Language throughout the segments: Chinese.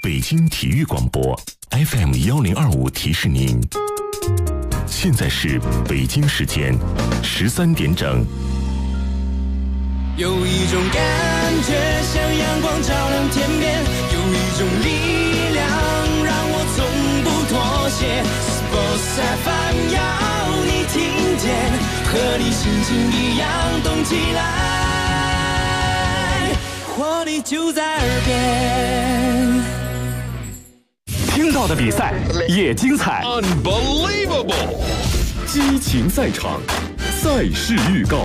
北京体育广播 FM1025提示您，现在是北京时间13点整。 有一种感觉像阳光照亮天边，有一种力量让我从不妥协。Sports FM 要你听见，和你心情一样动起来，活力就在耳边。 听到的比赛也精彩 Unbelievable 激情赛场，赛事预告。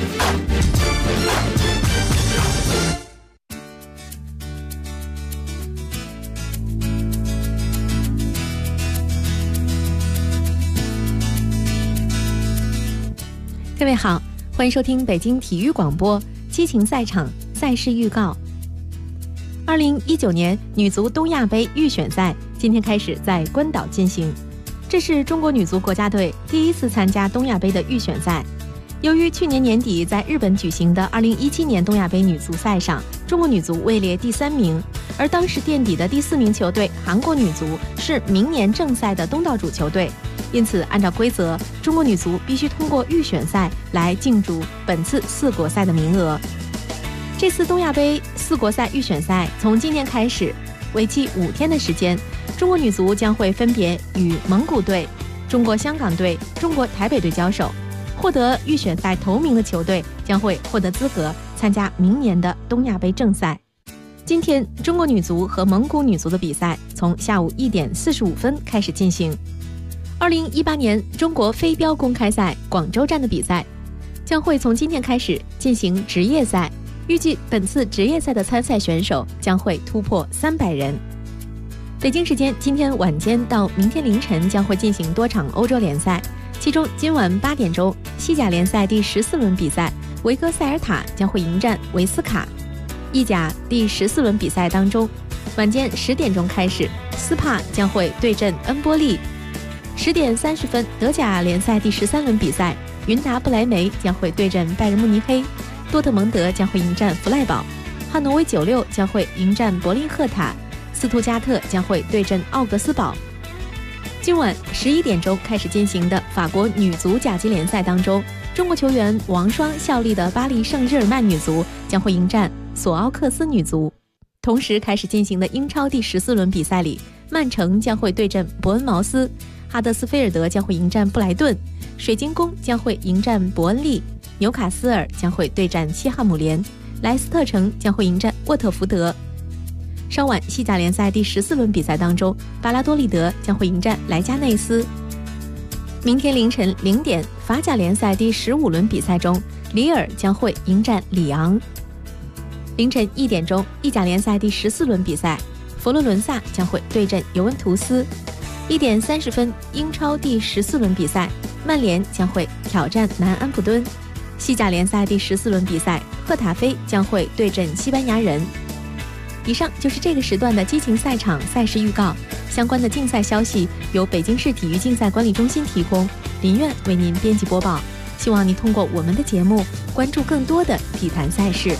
各位好，欢迎收听北京体育广播激情赛场赛事预告。2019年女足东亚杯预选赛今天开始在关岛进行，这是中国女足国家队第一次参加东亚杯的预选赛。由于去年年底在日本举行的2017年东亚杯女足赛上，中国女足位列第3名，而当时垫底的第4名球队韩国女足是明年正赛的东道主球队，因此按照规则，中国女足必须通过预选赛来竞逐本次4国赛的名额。这次东亚杯4国赛预选赛从今天开始，为期5天的时间，中国女足将会分别与蒙古队、中国香港队、中国台北队交手，获得预选赛头名的球队将会获得资格参加明年的东亚杯正赛。今天中国女足和蒙古女足的比赛从下午1点45分开始进行。2018年中国飞镖公开赛广州站的比赛将会从今天开始进行职业赛，预计本次职业赛的参赛选手将会突破300人。北京时间今天晚间到明天凌晨将会进行多场欧洲联赛，其中今晚8点钟西甲联赛第14轮比赛，维戈塞尔塔将会迎战维斯卡。意甲第14轮比赛当中，晚间10点钟开始，斯帕将会对阵恩波利。10点30分，德甲联赛第13轮比赛，云达不莱梅将会对阵拜仁慕尼黑，多特蒙德将会迎战弗赖堡，汉诺威96将会迎战柏林赫塔，斯图加特将会对阵奥格斯堡。今晚11点钟开始进行的法国女足甲级联赛当中，中国球员王霜效力的巴黎圣日耳曼女足将会迎战索奥克斯女足。同时开始进行的英超第14轮比赛里，曼城将会对阵伯恩茅斯，哈德斯菲尔德将会迎战布莱顿，水晶宫将会迎战伯恩利，纽卡斯尔将会对战西汉姆联，莱斯特城将会迎战沃特福德。稍晚西甲联赛第14轮比赛当中，巴拉多利德将会迎战莱加内斯。明天凌晨0点，法甲联赛第15轮比赛中，里尔将会迎战里昂。凌晨1点钟，意甲联赛第14轮比赛，佛罗伦萨将会对阵尤文图斯。1点30分，英超第14轮比赛，曼联将会挑战南安普敦。西甲联赛第14轮比赛，赫塔菲将会对阵西班牙人。以上就是这个时段的激情赛场赛事预告，相关的竞赛消息由北京市体育竞赛管理中心提供，林苑为您编辑播报。希望您通过我们的节目关注更多的体坛赛事。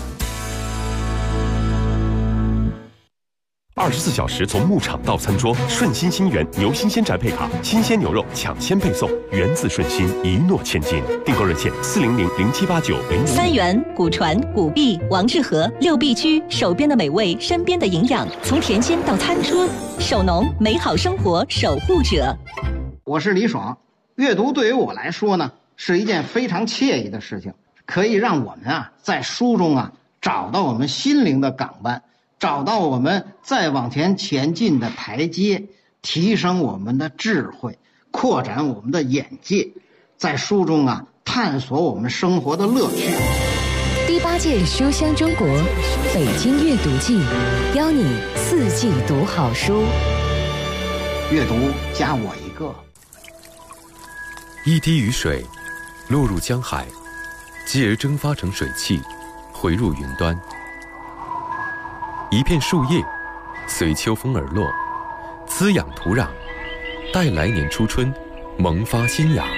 24小时从牧场到餐桌，顺心新源牛新鲜宅配卡，新鲜牛肉抢先配送，源自顺心，一诺千金。订购热线400-0789-05。 三元、古传、古碧、王致和6必居，手边的美味，身边的营养，从田间到餐桌，守农，美好生活守护者。 我是李爽。阅读对于我来说呢，是一件非常惬意的事情，可以让我们在书中找到我们心灵的港湾，找到我们再往前进的台阶，提升我们的智慧，扩展我们的眼界，在书中探索我们生活的乐趣。 第8届书香中国北京阅读季，邀你4季读好书。 阅读加我一个。 一滴雨水落入江海，继而蒸发成水汽，回入云端。一片树叶随秋风而落，滋养土壤，待来年初春萌发新芽。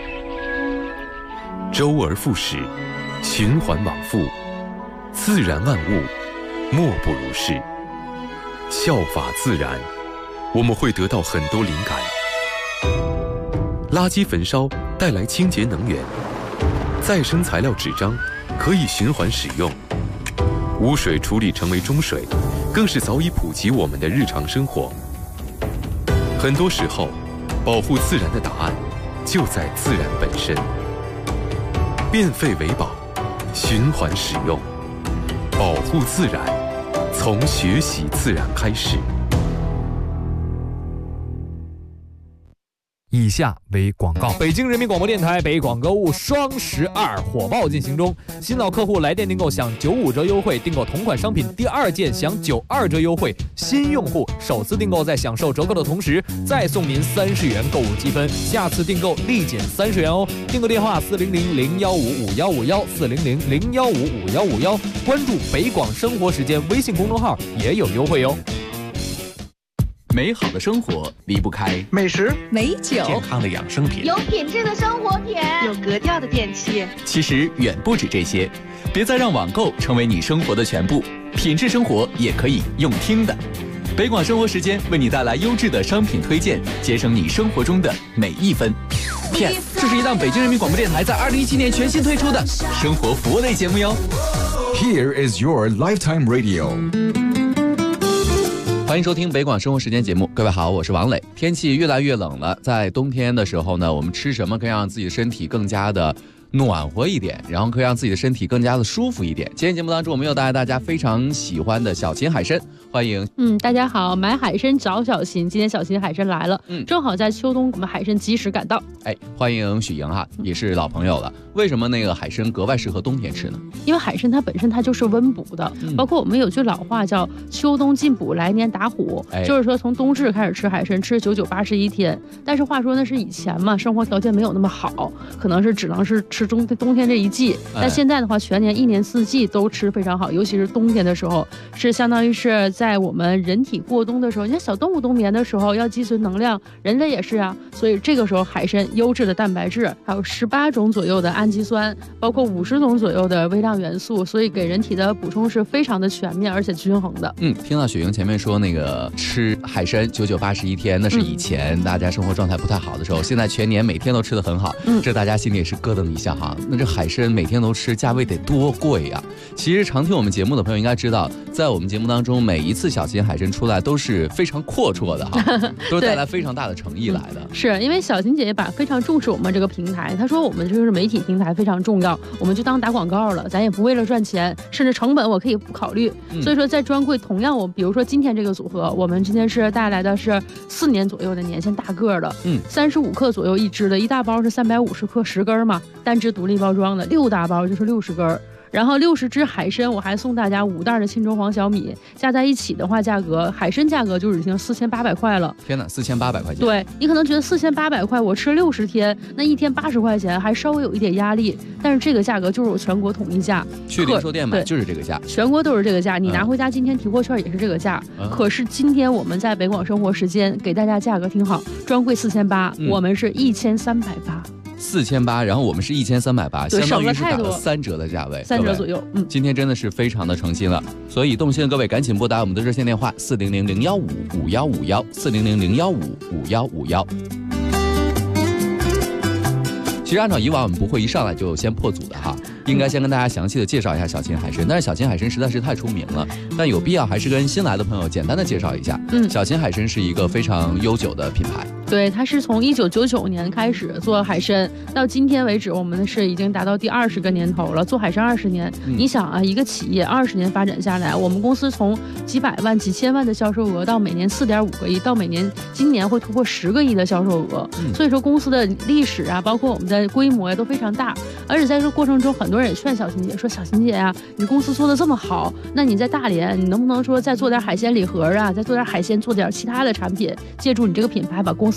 周而复始，循环往复，自然万物莫不如是。 效法自然，我们会得到很多灵感。垃圾焚烧带来清洁能源，再生材料纸张可以循环使用，污水处理成为中水，更是早已普及我们的日常生活。很多时候，保护自然的答案就在自然本身。变废为宝，循环使用，保护自然，从学习自然开始。 以下为广告。北京人民广播电台北广购物双12火爆进行中，新老客户来电订购享95折优惠，订购同款商品第2件享92折优惠，新用户首次订购在享受折扣的同时再送您30元购物积分，下次订购立减30元哦。订购电话400-015-5151，400-015-5151，关注北广生活时间微信公众号也有优惠哦。 美好的生活离不开美食、 美酒、 健康的养生品、 有品质的生活品、 有格调的电器。 其实远不止这些，别再让网购成为你生活的全部，品质生活也可以用听的。北广生活时间为你带来优质的商品推荐，节省你生活中的每一分。Yes， 这是一档北京人民广播电台在2017年全新推出的生活服务类节目哟。 Here is your lifetime radio。 欢迎收听北广生活时间节目，各位好，我是王磊。天气越来越冷了，在冬天的时候呢，我们吃什么可以让自己的身体更加的暖和一点，然后可以让自己的身体更加的舒服一点。今天节目当中，我们又带来大家非常喜欢的小秦海参，欢迎。 大家好，买海参找小秦，今天小秦海参来了，正好在秋冬我们海参及时赶到。 欢迎许莹哈，也是老朋友了。为什么那个海参格外适合冬天吃呢？ 因为海参它本身它就是温补的，包括我们有句老话叫秋冬进补，来年打虎，就是说从冬至开始吃海参，吃99、81天。但是话说那是以前嘛，生活条件没有那么好，可能是只能是吃冬天这一季。但现在的话，全年1年4季都吃非常好，尤其是冬天的时候，是相当于是在我们人体过冬的时候，你看小动物冬眠的时候要积存能量，人类也是啊，所以这个时候海参优质的蛋白质，还有18种左右的氨基酸，包括50种左右的微量元素，所以给人体的补充是非常的全面而且均衡的。 听到雪莹前面说那个吃海参99、81天，那是以前大家生活状态不太好的时候，现在全年每天都吃得很好，这大家心里也是咯噔一下哈。那这海参每天都吃，价位得多贵呀？其实常听我们节目的朋友应该知道，在我们节目当中，每一次小秦海参出来都是非常阔绰的哈，都是带来非常大的诚意来的。 是因为小秦姐姐非常重视我们这个平台，她说我们就是媒体平台非常重要，我们就当打广告了，咱也不为了赚钱，甚至成本我可以不考虑。所以说在专柜同样比如说今天这个组合，我们今天是带来的是4年左右的年限大个的，35克左右一支的，一大包是350克10根嘛，单支独立包装的，6大包就是60根。然后60只海参，我还送大家5袋的沁州黄小米，加在一起的话，价格海参价格就已经4800块了。 天哪，4800块钱！ 对，你可能觉得4800块，我吃60天，那一天80块钱，还稍微有一点压力。但是这个价格就是我全国统一价， 去零售店买就是这个价， 全国都是这个价。你拿回家今天提货券也是这个价。可是今天我们在北广生活时间给大家价格挺好，专柜4800，我们是1380， 然后我们是1380，相当于是打了3折的价位 ，3折左右。 今天真的是非常的诚心了，所以动心的各位赶紧拨打我们的热线电话400-015-5151，400-015-5151。其实按照以往我们不会一上来就先破组的哈，应该先跟大家详细的介绍一下小秦海参，但是小秦海参实在是太出名了，但有必要还是跟新来的朋友简单的介绍一下。小秦海参是一个非常悠久的品牌。 对，它是从1999年开始做海参，到今天为止，我们是已经达到第20个年头了，做海参20年。你想啊，一个企业20年发展下来，我们公司从几百万、几千万的销售额，到每年4.5个亿，到每年今年会突破10个亿的销售额。所以说公司的历史啊，包括我们的规模呀，都非常大。而且在这过程中，很多人也劝小秦姐说：“小秦姐啊，你公司做的这么好，那你在大连，你能不能说再做点海鲜礼盒啊，再做点海鲜，做点其他的产品，借助你这个品牌把公司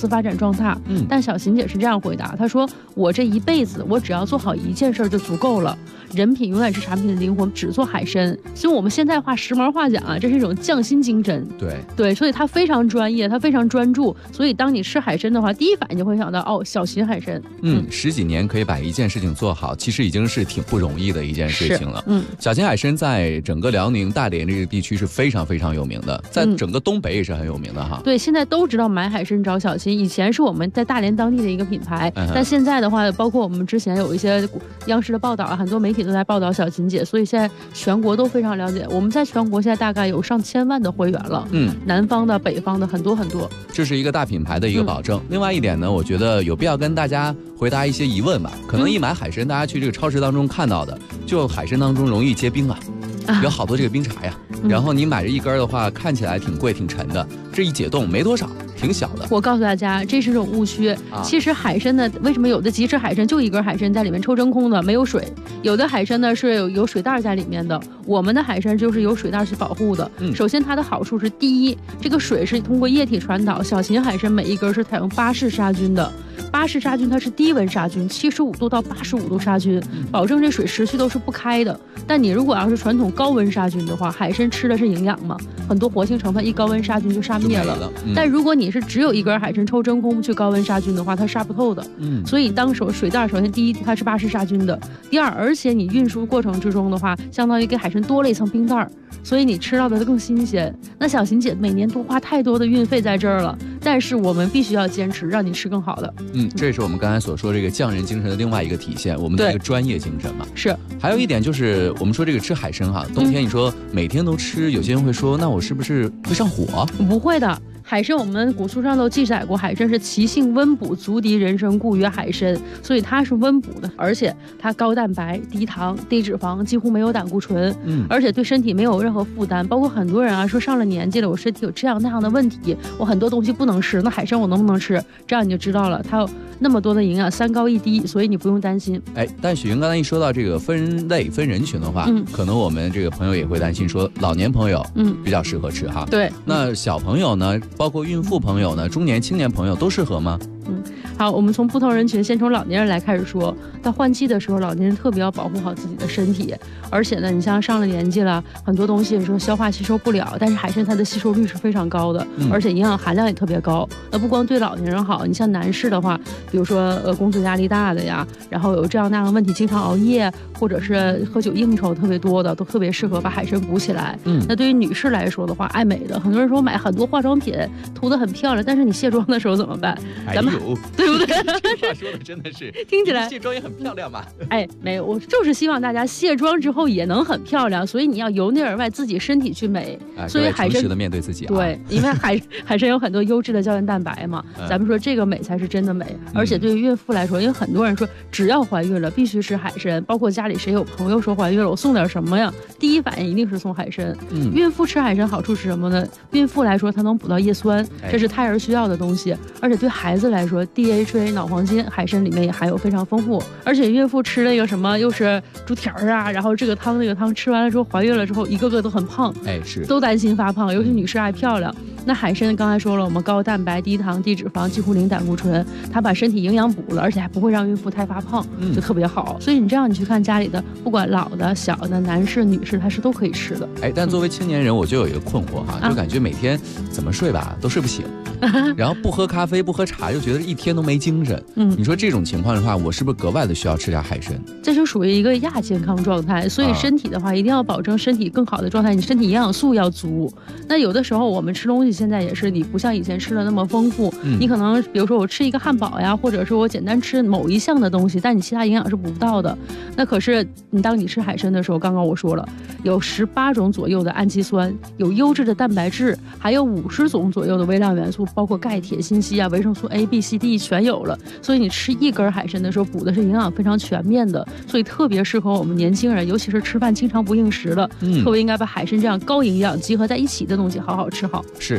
司发展壮大。但小琴姐是这样回答，她说我这一辈子我只要做好一件事就足够了，人品永远是产品的灵魂，只做海参。所以我们现在话时髦话讲啊，这是一种匠心精神。对，所以他非常专业，他非常专注。所以当你吃海参的话，第一反应就会想到哦，小琴海参。 10几年可以把一件事情做好，其实已经是挺不容易的一件事情了。小琴海参在整个辽宁大连这个地区是非常非常有名的，在整个东北也是很有名的哈。 对，现在都知道买海参找小琴，以前是我们在大连当地的一个品牌，但现在的话，包括我们之前有一些央视的报道啊，很多媒体都在报道小琴姐，所以现在全国都非常了解。我们在全国现在大概有上千万的会员了，南方的、北方的很多很多， 这是一个大品牌的一个保证。另外一点呢，我觉得有必要跟大家回答一些疑问吧。可能一买海参，大家去这个超市当中看到的，就海参当中容易结冰啊，有好多这个冰碴呀。然后你买这一根的话，看起来挺贵挺沉的，这一解冻没多少，挺小的。 我告诉大家，这是种误区。其实海参呢，为什么有的即食海参就一根海参在里面抽真空的，没有水；有的海参呢是有水袋在里面的。我们的海参就是有水袋去保护的。首先它的好处是，第一，这个水是通过液体传导。小琴海参每一根是采用巴氏杀菌的。巴氏杀菌它是低温杀菌，75度到85度杀菌，保证这水持续都是不开的。但你如果要是传统高温杀菌的话，海参吃的是营养嘛，很多活性成分一高温杀菌就杀灭了。但如果你是只有一根海参抽真空去高温杀菌的话，它杀不透的。所以当水袋首先第一它是巴氏杀菌的，第二，而且你运输过程之中的话，相当于给海参多了一层冰袋，所以你吃到的更新鲜。那小琴姐每年都花太多的运费在这儿了，但是我们必须要坚持，让你吃更好的。 这也是我们刚才所说这个匠人精神的另外一个体现，我们的一个专业精神嘛。 是。 还有一点就是我们说这个吃海参哈，冬天你说每天都吃，有些人会说那我是不是会上火？ 不会的。海参我们古书上都记载过，海参是其性温补，足敌人参，故曰海参，所以它是温补的，而且它高蛋白、低糖、低脂肪，几乎没有胆固醇，而且对身体没有任何负担。包括很多人啊说上了年纪了，我身体有这样那样的问题，我很多东西不能吃，那海参我能不能吃？这样你就知道了，它有那么多的营养，3高1低，所以你不用担心。 但许云刚才一说到这个分类分人群的话，可能我们这个朋友也会担心说，老年朋友比较适合吃哈。 对， 那小朋友呢，包括孕妇朋友呢，中年青年朋友都适合吗？ 好，我们从不同人群，先从老年人来开始说。到换季的时候，老年人特别要保护好自己的身体，而且呢，你像上了年纪了，很多东西你说消化吸收不了，但是海参它的吸收率是非常高的，而且营养含量也特别高。那不光对老年人好，你像男士的话，比如说工作压力大的呀，然后有这样那样的问题，经常熬夜或者是喝酒应酬特别多的，都特别适合把海参补起来。那对于女士来说的话，爱美的，很多人说买很多化妆品涂得很漂亮，但是你卸妆的时候怎么办？咱们对不对？ 这话说的真的是听起来卸妆也很漂亮嘛。 没有，我就是希望大家卸妆之后也能很漂亮，所以你要由内而外自己身体去美。所以海参诚实的面对自己。 对，因为海参有很多优质的胶原蛋白嘛，咱们说这个美才是真的美。而且对于孕妇来说，因为很多人说只要怀孕了必须吃海参，包括家里谁有朋友说怀孕了，我送点什么呀？第一反应一定是送海参。孕妇吃海参好处是什么呢？孕妇来说，它能补到叶酸，这是胎儿需要的东西。而且对孩子来说 ，DHA 脑黄金海参里面也含有非常丰富。而且孕妇吃那个什么又是猪蹄儿啊，然后这个汤那个汤，吃完了之后怀孕了之后，一个个都很胖， 是都担心发胖，尤其女士爱漂亮。那海参刚才说了，我们高蛋白、低糖、低脂肪，几乎零胆固醇，它把身体营养补了，而且还不会让孕妇太发胖，就特别好。所以你这样你去看家里的，不管老的、小的、男士、女士，它是都可以吃的。 但作为青年人，我就有一个困惑哈，就感觉每天怎么睡吧都睡不醒，然后不喝咖啡、不喝茶，又觉得一天都没精神。你说这种情况的话，我是不是格外的需要吃点海参？ 这就属于一个亚健康状态，所以身体的话一定要保证身体更好的状态，你身体营养素要足。那有的时候我们吃东西现在也是，你不像以前吃的那么丰富，你可能比如说我吃一个汉堡呀，或者是我简单吃某一项的东西，但你其他营养是补不到的。那可是当你吃海参的时候，刚刚我说了，有18种左右的氨基酸，有优质的蛋白质，还有50种左右的微量元素，包括钙、铁、锌、硒啊、维生素 A、B、C、D 全有了。所以你吃一根海参的时候，补的是营养非常全面的，所以特别适合我们年轻人，尤其是吃饭经常不应时的，特别应该把海参这样高营养集合在一起的东西好好吃好。 是，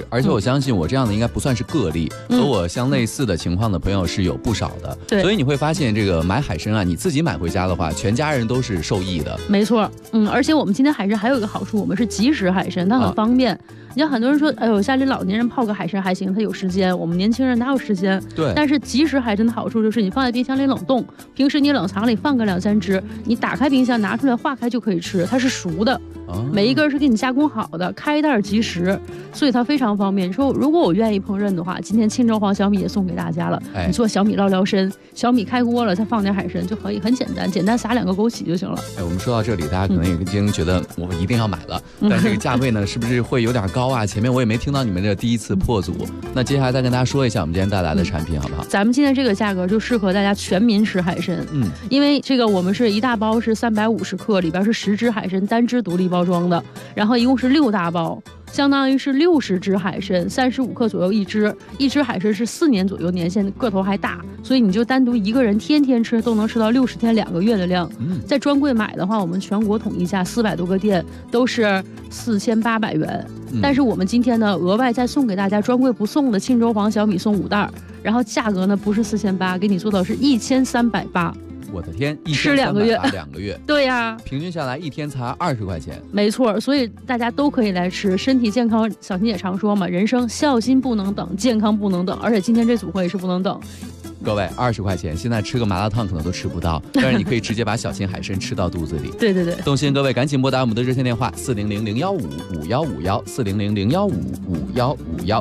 而且我相信我这样的应该不算是个例，和我相类似的情况的朋友是有不少的。 对， 所以你会发现这个买海参啊，你自己买回家的话，全家人都是受益的。 没错，而且我们今天海参还有一个好处，我们是即食海参，它很方便。你像很多人说，哎呦，家里老年人泡个海参还行，他有时间，我们年轻人哪有时间？ 对。 但是即食海参的好处就是你放在冰箱里冷冻，平时你冷藏里放个2-3只，你打开冰箱拿出来化开就可以吃，它是熟的。每一根是给你加工好的，开袋即食，所以它非常方便。你说如果我愿意烹饪的话，今天清粥黄小米也送给大家了。你做小米捞参，小米开锅了，再放点海参就可以，很简单，简单撒2个枸杞就行了。 我们说到这里，大家可能已经觉得我一定要买了，但这个价位呢，是不是会有点高啊？前面我也没听到你们这第一次破组，那接下来再跟大家说一下我们今天带来的产品好不好？ 咱们今天这个价格就适合大家全民吃海参，因为这个我们是一大包是350克，里边是10只海参单只独立包装的，然后一共是6大包，相当于是60只海参，35克左右一只海参是4年左右年限，个头还大，所以你就单独一个人天天吃都能吃到60天2个月的量。在专柜买的话，我们全国统一价400多个店都是4800元，但是我们今天呢额外再送给大家专柜不送的庆州黄小米送5袋，然后价格呢不是4800，给你做到是1380。 我的天， 吃2个月 ，2个月， 对呀， 平均下来一天才20块钱， 没错，所以大家都可以来吃，身体健康。小新姐常说嘛，人生孝心不能等，健康不能等，而且今天这组合也是不能等。 各位，20块钱，现在吃个麻辣烫可能都吃不到，但是你可以直接把小心海参吃到肚子里。 对对对， 动心各位赶紧拨打我们的热线电话400-015-5151，400-015-5151。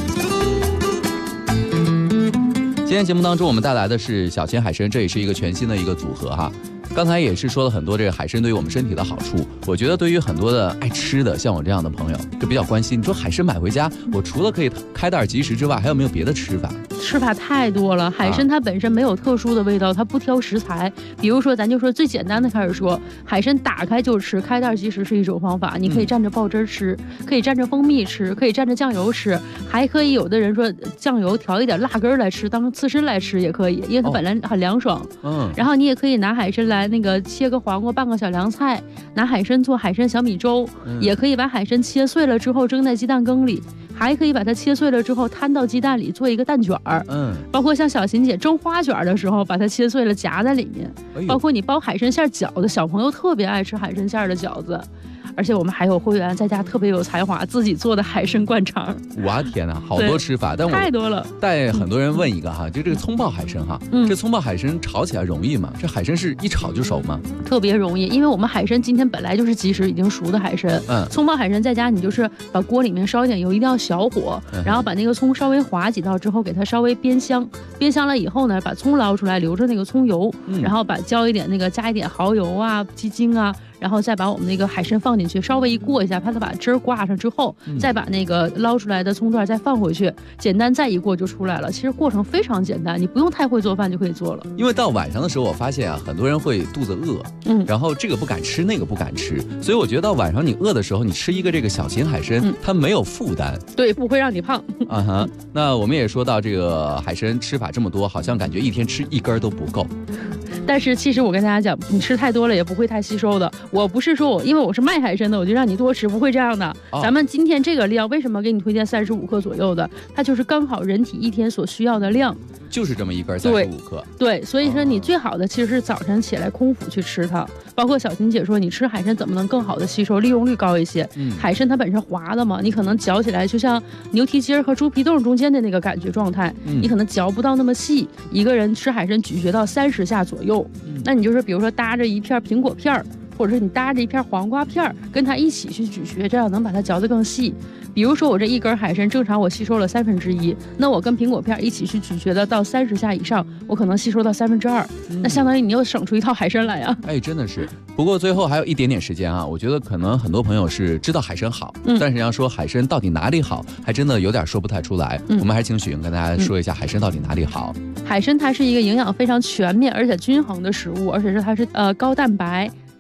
今天节目当中我们带来的是小鲜海参，这也是一个全新的一个组合哈。刚才也是说了很多这个海参对于我们身体的好处，我觉得对于很多的爱吃的像我这样的朋友就比较关心，你说海参买回家，我除了可以开袋即食之外，还有没有别的吃法？ 吃法太多了，海参它本身没有特殊的味道，它不挑食材。比如说咱就说最简单的开始说，海参打开就吃，开袋即食是一种方法，你可以蘸着爆汁吃，可以蘸着蜂蜜吃，可以蘸着酱油吃，还可以有的人说酱油调一点辣根来吃，当刺身来吃也可以，因为它本来很凉爽。然后你也可以拿海参来那个切个黄瓜拌个小凉菜，拿海参做海参小米粥，也可以把海参切碎了之后蒸在鸡蛋羹里，还可以把它切碎了之后摊到鸡蛋里做一个蛋卷儿。包括像小琴姐蒸花卷的时候，把它切碎了夹在里面。包括你包海参馅饺子，小朋友特别爱吃海参馅的饺子。而且我们还有会员在家特别有才华，自己做的海参灌肠。 哇天哪，好多吃法，但我太多了。 带很多人问一个哈，就这个葱爆海参哈，这葱爆海参炒起来容易吗？这海参是一炒就熟吗？ 特别容易，因为我们海参今天本来就是即食已经熟的海参。葱爆海参在家你就是把锅里面烧一点油，一定要小火，然后把那个葱稍微划几道之后，给它稍微煸香，煸香了以后呢，把葱捞出来，留着那个葱油，然后加一点蚝油啊、鸡精啊。然后再把我们那个海参放进去，稍微一过一下，怕它把汁儿挂上之后，再把那个捞出来的葱段再放回去，简单再一过就出来了。其实过程非常简单，你不用太会做饭就可以做了。 因为到晚上的时候，我发现啊，很多人会肚子饿，然后这个不敢吃，那个不敢吃，所以我觉得到晚上你饿的时候，你吃一个这个小型海参，它没有负担， 对，不会让你胖。 那我们也说到这个海参吃法这么多，好像感觉一天吃1根都不够。 但是其实我跟大家讲，你吃太多了也不会太吸收的。我不是说因为我是卖海参的，我就让你多吃，不会这样的。咱们今天这个量，为什么给你推荐35克左右的？它就是刚好人体一天所需要的量， 就是这么一根35克。 对，所以说你最好的其实是早晨起来空腹去吃它。包括小琴姐说，你吃海参怎么能更好的吸收，利用率高一些？海参它本身滑的嘛，你可能嚼起来就像牛蹄筋和猪皮冻中间的那个感觉状态，你可能嚼不到那么细。一个人吃海参咀嚼到30下左右。那你就是比如说搭着一片苹果片，或者是你搭着一片黄瓜片，跟它一起去咀嚼，这样能把它嚼得更细。比如说我这一根海参正常我吸收了1/3，那我跟苹果片一起去咀嚼的到30下以上，我可能吸收到2/3，那相当于你又省出一套海参来啊！ 真的是。不过最后还有一点点时间啊，我觉得可能很多朋友是知道海参好，但是要说海参到底哪里好，还真的有点说不太出来。我们还是请许莹跟大家说一下海参到底哪里好。海参它是一个营养非常全面而且均衡的食物，而且它是高蛋白、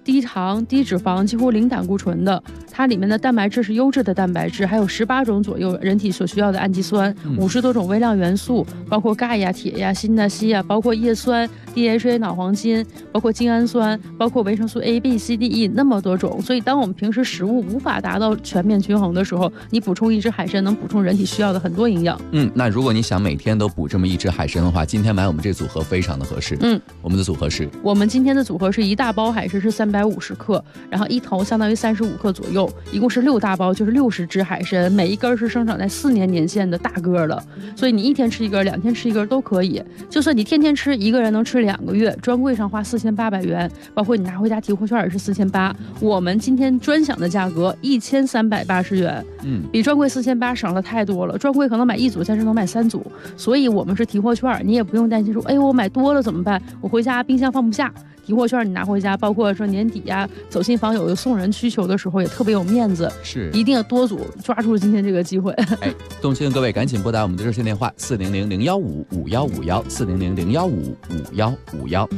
低糖、低脂肪，几乎零胆固醇的。它里面的蛋白质是优质的蛋白质，还有18种左右人体所需要的氨基酸，50多种微量元素，包括钙呀、铁呀、锌呐、硒呀，包括叶酸、DHA 脑黄金，包括精氨酸，包括维生素 A、B、C、D、E 那么多种。所以当我们平时食物无法达到全面均衡的时候，你补充一只海参能补充人体需要的很多营养。 那如果你想每天都补这么一只海参的话，今天买我们这组合非常的合适。我们的组合是， 我们今天的组合是一大包海参是350克，然后一头相当于35克左右，一共是6大包，就是60只海参，每一根是生长在4年年限的大个了，所以你1天吃一根，2天吃一根都可以。就算你天天吃，一个人能吃2个月，专柜上花4800元，包括你拿回家提货券也是4800，我们今天专享的价格1380元，比专柜4800省了太多了。专柜可能买1组，现在能买3组，所以我们是提货券，你也不用担心说，哎，我买多了怎么办？我回家冰箱放不下。提货券你拿回家，包括说年底呀、走亲访友有送人需求的时候，也特别有面子。 是， 一定要多组，抓住今天这个机会。 动心的各位赶紧拨打我们的热线电话400-015-5151，400-015-5151。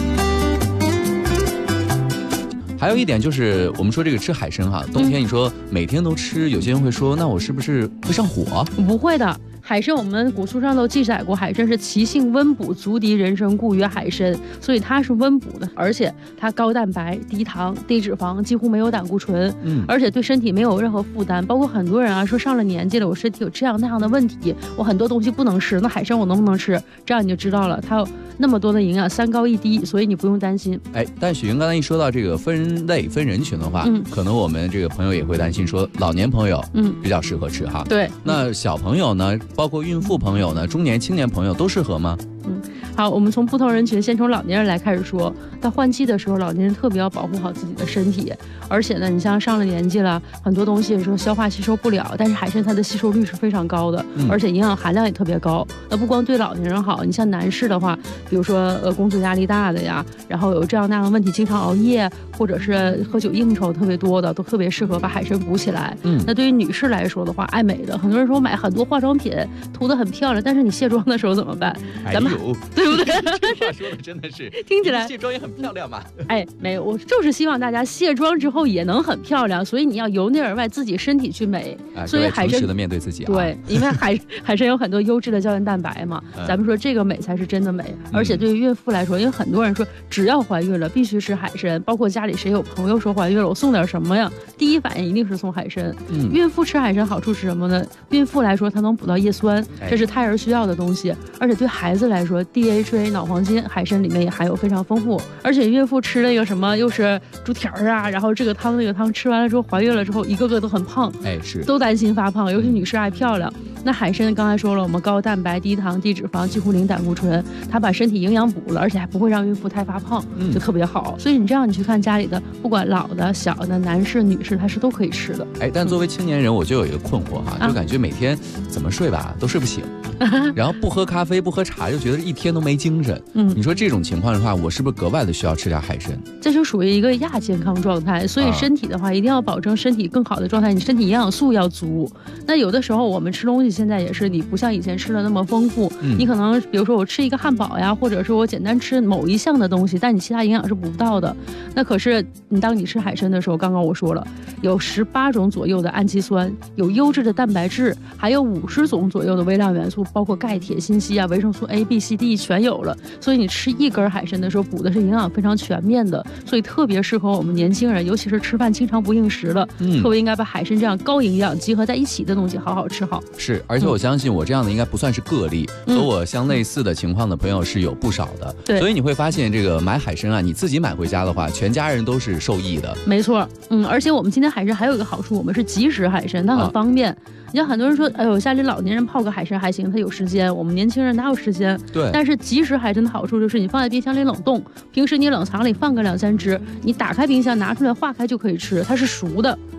还有一点就是，我们说这个吃海参哈，冬天你说每天都吃，有些人会说，那我是不是会上火？ 不会的。海参我们古书上都记载过，海参是其性温补，足敌人参，故曰海参，所以它是温补的，而且它高蛋白、低糖、低脂肪，几乎没有胆固醇，而且对身体没有任何负担。包括很多人啊说上了年纪了，我身体有这样那样的问题，我很多东西不能吃，那海参我能不能吃？这样你就知道了，它有那么多的营养，3高1低，所以你不用担心。 但许云刚才一说到这个分类分人群的话，可能我们这个朋友也会担心说，老年朋友比较适合吃哈。 对， 那小朋友呢？包括孕妇朋友呢，中年青年朋友都适合吗？ 好，我们从不同人群，先从老年人来开始说。到换季的时候，老年人特别要保护好自己的身体，而且呢，你像上了年纪了，很多东西说消化吸收不了，但是海参它的吸收率是非常高的，而且营养含量也特别高。那不光对老年人好，你像男士的话，比如说工作压力大的呀，然后有这样那样的问题，经常熬夜或者是喝酒应酬特别多的，都特别适合把海参补起来。那对于女士来说的话，爱美的，很多人说买很多化妆品涂得很漂亮，但是你卸妆的时候怎么办？咱们对不对？ 这话说的真的是听起来卸妆也很漂亮嘛。 没有，我就是希望大家卸妆之后也能很漂亮，所以你要由内而外自己身体去美。所以海参诚实的面对自己对，因为海参有很多优质的胶原蛋白嘛，咱们说这个美才是真的美。而且对于孕妇来说，因为很多人说只要怀孕了必须吃海参，包括家里谁有朋友说怀孕了，我送点什么呀？第一反应一定是送海参。孕妇吃海参好处是什么呢？孕妇来说，它能补到叶酸，这是胎儿需要的东西，而且对孩子来说 ，DHA 脑黄金海参里面也含有非常丰富。而且孕妇吃那个什么又是猪蹄儿啊，然后这个汤那个汤吃完了之后，怀孕了之后一个个都很胖， 是都担心发胖，尤其女士爱漂亮。那海参刚才说了，我们高蛋白、低糖、低脂肪，几乎零胆固醇，它把身体营养补了，而且还不会让孕妇太发胖，就特别好。所以你这样你去看家里的，不管老的、小的、男士、女士，它是都可以吃的。 但作为青年人，我就有一个困惑哈，就感觉每天怎么睡吧都睡不醒，然后不喝咖啡、不喝茶，就觉得一天都没精神。你说这种情况的话，我是不是格外的需要吃点海参？ 这就属于一个亚健康状态，所以身体的话一定要保证身体更好的状态，你身体营养素要足。那有的时候我们吃东西现在也是，你不像以前吃的那么丰富，你可能比如说我吃一个汉堡呀，或者说我简单吃某一项的东西，但你其他营养是补不到的。那可是当你吃海参的时候，刚刚我说了，有18种左右的氨基酸，有优质的蛋白质，还有50种左右的微量元素，包括钙、铁、锌、硒啊，维生素 A、B、C、D 全有了。所以你吃一根海参的时候，补的是营养非常全面的，所以特别适合我们年轻人，尤其是吃饭经常不应时了，特别应该把海参这样高营养集合在一起的东西好好吃好。 是，而且我相信我这样的应该不算是个例，和我相类似的情况的朋友是有不少的。 对， 所以你会发现这个买海参啊，你自己买回家的话，全家人都是受益的。 没错，而且我们今天海参还有一个好处，我们是即食海参，它很方便。你像很多人说，哎呦，家里老年人泡个海参还行，他有时间，我们年轻人哪有时间？ 对。 但是即食海参的好处就是你放在冰箱里冷冻，平时你冷藏里放个2-3只，你打开冰箱拿出来化开就可以吃，它是熟的。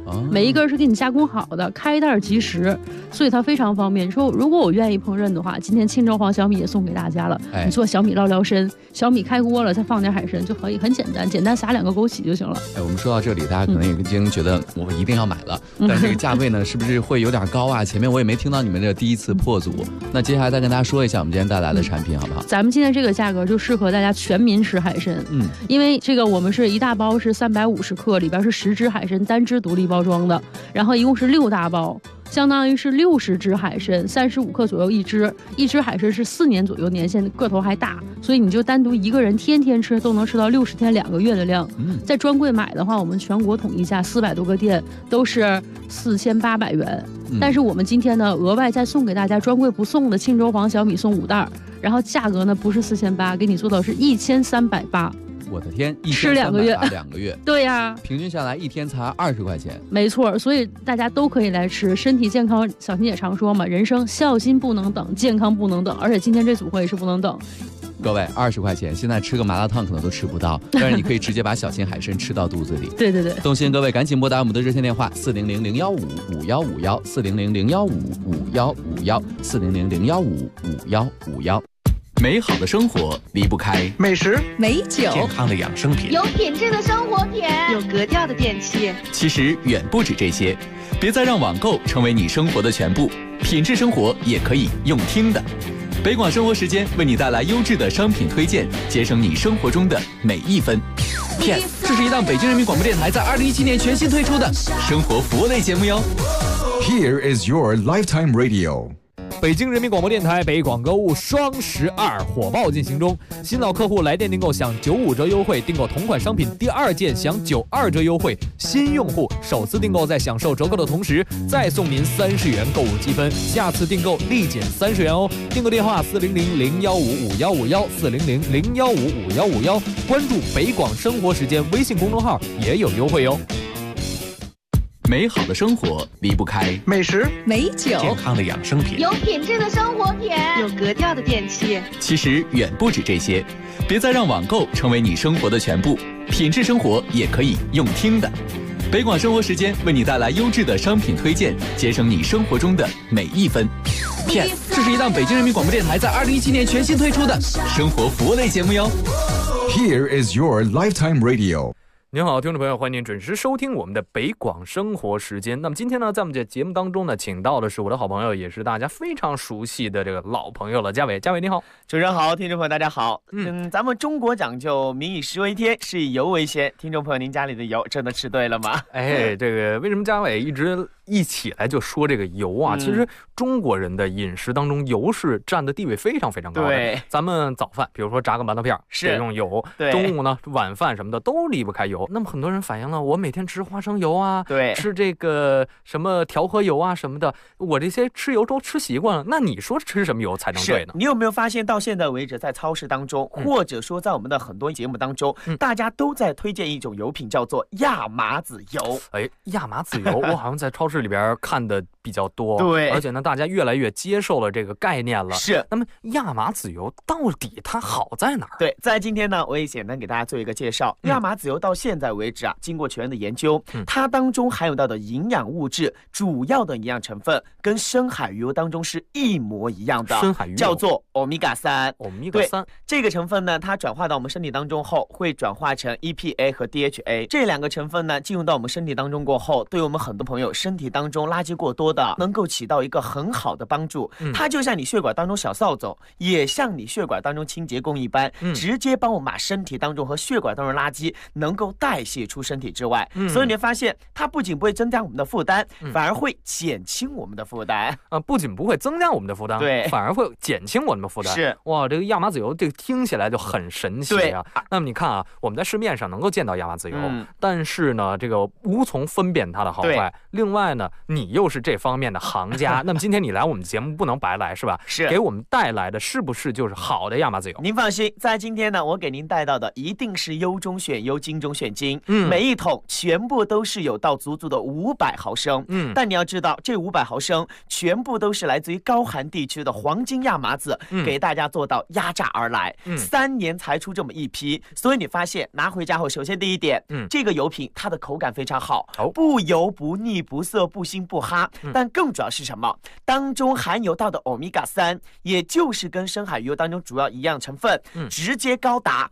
每一根是给你加工好的，开袋即食，所以它非常方便。说如果我愿意烹饪的话，今天清粥黄小米也送给大家了。你做小米捞撩参，小米开锅了，再放点海参就可以，很简单，简单撒2个枸杞就行了。 我们说到这里，大家可能已经觉得我一定要买了，但这个价位呢，是不是会有点高啊？前面我也没听到你们这第一次破组，那接下来再跟大家说一下我们今天带来的产品好不好？ 咱们今天这个价格就适合大家全民吃海参，因为这个我们是一大包是350克，里边是10只海参单只独立包装的，然后一共是6大包。相当于是60只海参，35克左右一只海参是4年左右年限，个头还大，所以你就单独一个人天天吃都能吃到60天2个月的量。在专柜买的话，我们全国统一价400多个店都是4800元，但是我们今天呢额外再送给大家专柜不送的庆州黄小米送5袋，然后价格呢不是4800，给你做到是1380。 我的天， 吃2个月 ，2个月， 对呀， 平均下来一天才20块钱， 没错，所以大家都可以来吃，身体健康。小新也常说嘛，人生孝心不能等，健康不能等，而且今天这组合也是不能等。 各位，20块钱，现在吃个麻辣烫可能都吃不到，但是你可以直接把小型海参吃到肚子里。 对对对， 动心各位赶紧拨打我们的热线电话400-015-5151，400-015-5151，400-015-5151。美好的生活离不开美食、 美酒、 健康的养生品， 有品质的生活品， 有格调的电器。 其实远不止这些，别再让网购成为你生活的全部，品质生活也可以用听的。北广生活时间为你带来优质的商品推荐，节省你生活中的每一分。P.S. 这是一档北京人民广播电台在2017年全新推出的生活服务类节目哟。 Here is your lifetime radio。 北京人民广播电台北广购物双12火爆进行中，新老客户来电订购享95折优惠，订购同款商品第2件享92折优惠，新用户首次订购在享受折扣的同时再送您30元购物积分，下次订购立减30元哦。订购电话400-015-5151，400-015-5151，关注北广生活时间微信公众号也有优惠哟。 美好的生活离不开美食、 美酒、 健康的养生品， 有品质的生活品， 有格调的电器。 其实远不止这些，别再让网购成为你生活的全部，品质生活也可以用听的。北广生活时间为你带来优质的商品推荐，节省你生活中的每一分。P.S. 这是一档北京人民广播电台在2017年全新推出的生活服务类节目哟。 Here is your lifetime radio。 您好，听众朋友，欢迎您准时收听我们的北广生活时间。那么今天呢，在我们这节目当中呢，请到的是我的好朋友，也是大家非常熟悉的这个老朋友了，嘉伟。嘉伟你好。 主持人好，听众朋友大家好。咱们中国讲究民以食为天，食以油为先。听众朋友，您家里的油真的吃对了吗？ 这个为什么嘉伟一起来就说这个油啊？其实中国人的饮食当中，油是占的地位非常非常高的。 对， 咱们早饭，比如说炸个馒头片是得用油，中午呢晚饭什么的都离不开油。那么很多人反映了，我每天吃花生油啊， 对， 吃这个什么调和油啊什么的，我这些吃油都吃习惯了。那你说吃什么油才能对呢？ 你有没有发现到现在为止，在超市当中，或者说在我们的很多节目当中，大家都在推荐一种油品，叫做亚麻籽油。 亚麻籽油，我好像在超市里边看的比较多， 对， 而且呢，大家越来越接受了这个概念了。 是， 那么亚麻籽油到底它好在哪儿？ 对，在今天呢，我也简单给大家做一个介绍。亚麻籽油到现在为止啊，经过全面的研究，它当中含有到的营养物质，主要的营养成分跟深海鱼油当中是一模一样的， 深海鱼油叫做欧米伽3。 对， 这个成分呢，它转化到我们身体当中后，会转化成 EPA 和 DHA 这2个成分呢，进入到我们身体当中过后，对我们很多朋友身体当中垃圾过多的，能够起到一个很好的帮助。它就像你血管当中小扫帚，也像你血管当中清洁工一般，直接帮我们把身体当中和血管当中的垃圾能够代谢出身体之外。所以你会发现，它不仅不会增加我们的负担，反而会减轻我们的负担。 不仅不会增加我们的负担， 对， 反而会减轻我们的负担。 是， 哇，这个亚麻籽油这个听起来就很神奇啊。那么你看啊，我们在市面上能够见到亚麻籽油，但是呢，这个无从分辨它的好坏。另外呢，你又是这方面的行家。那么今天你来我们节目不能白来是吧？ 是， 给我们带来的是不是就是好的亚麻籽油？ 您放心，在今天呢，我给您带到的一定是优中选优，精中选精。每一桶全部都是有到足足的500毫升。但你要知道，这500毫升全部都是来自于高寒地区的黄金亚麻籽，给大家做到压榨而来。3年才出这么一批，所以你发现拿回家后，首先第一点，这个油品它的口感非常好，不油不腻不涩不腥不哈。但更主要是什么？当中含有到的欧米伽3，也就是跟深海鱼油当中主要一样成分，直接高达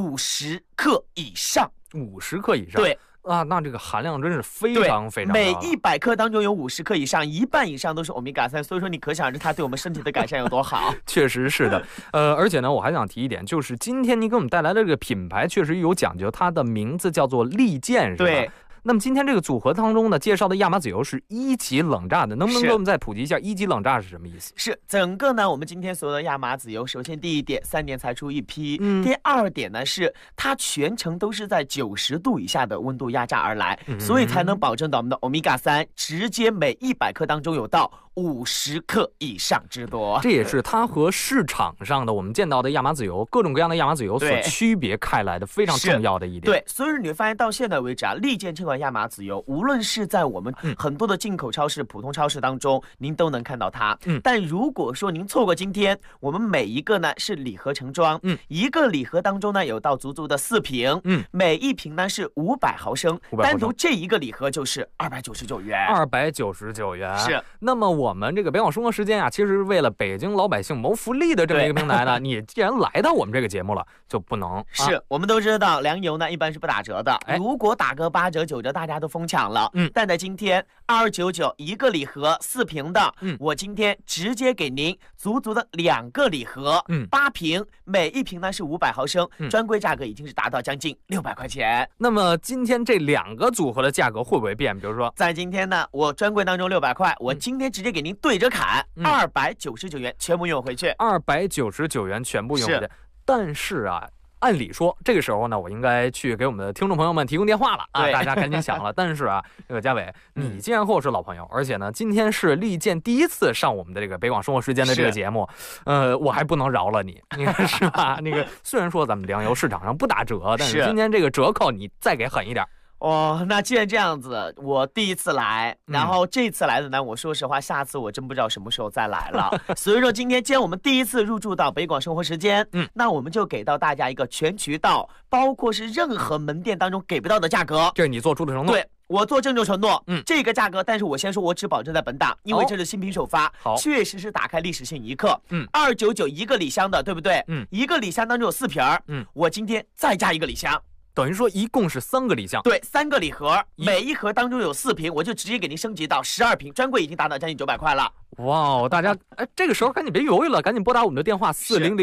50克以上。 50克以上， 对啊，那这个含量真是非常非常高。 每100克当中有50克以上，一半以上都是欧米伽3，所以说你可想而知它对我们身体的改善有多好。 确实是的，而且呢，我还想提一点，就是今天你给我们带来的这个品牌确实有讲究，它的名字叫做利剑，是吧？ 对。 那么今天这个组合当中呢，介绍的亚麻籽油是1级冷榨的，能不能给我们再普及一下1级冷榨是什么意思？ 是整个呢，我们今天所有的亚麻籽油，首先第一点，3年才出一批；第二点呢，是它全程都是在90度以下的温度压榨而来，所以才能保证到我们的欧米伽3直接每100克当中有到50克以上之多。 这也是它和市场上的我们见到的亚麻籽油，各种各样的亚麻籽油所区别开来的非常重要的一点。 对，所以你会发现到现在为止啊，利剑这款亚麻籽油，无论是在我们很多的进口超市、普通超市当中，您都能看到它。但如果说您错过今天，我们每一个呢是礼盒成装，一个礼盒当中呢有到足足的4瓶，每一瓶呢是500毫升，单独这一个礼盒就是299元。 299元是。 那么我们这个北广生活时间啊，其实是为了北京老百姓谋福利的这么一个平台呢，你既然来到我们这个节目了，就不能是我们都知道粮油呢一般是不打折的，如果打个8折9折，大家都疯抢了。但在今天2299一个礼盒4瓶的，我今天直接给您足足的2个礼盒，8瓶，每一瓶呢是500毫升，专柜价格已经是达到将近600块钱。 那么今天这2个组合的价格会不会变？比如说， 在今天呢，我专柜当中600块，我今天直接给您对折砍，299元全部用回去。 299元全部用回去。但是啊，按理说这个时候呢，我应该去给我们的听众朋友们提供电话了啊，大家赶紧想了。但是啊，这个嘉伟，你既然和我是老朋友，而且呢，今天是利剑第一次上我们的这个北广生活时间的这个节目，我还不能饶了你，你看是吧？那个虽然说咱们粮油市场上不打折，但是今天这个折扣你再给狠一点。 那既然这样子，我第一次来，然后这次来的呢，我说实话，下次我真不知道什么时候再来了。所以说今天既然我们第一次入驻到北广生活时间，那我们就给到大家一个全渠道，包括是任何门店当中给不到的价格。 这是你做出的承诺。 对，我做郑重承诺，这个价格，但是我先说，我只保证在本档，因为这是新品首发，确实是打开历史性一刻。299一个礼箱的，对不对？一个礼箱当中有4瓶，我今天再加一个礼箱。 等于说一共是3个礼箱， 对，3个礼盒，每一盒当中有4瓶，我就直接给您升级到12瓶，专柜已经达到将近900块了。 哇，大家这个时候赶紧别犹豫了，赶紧拨打我们的电话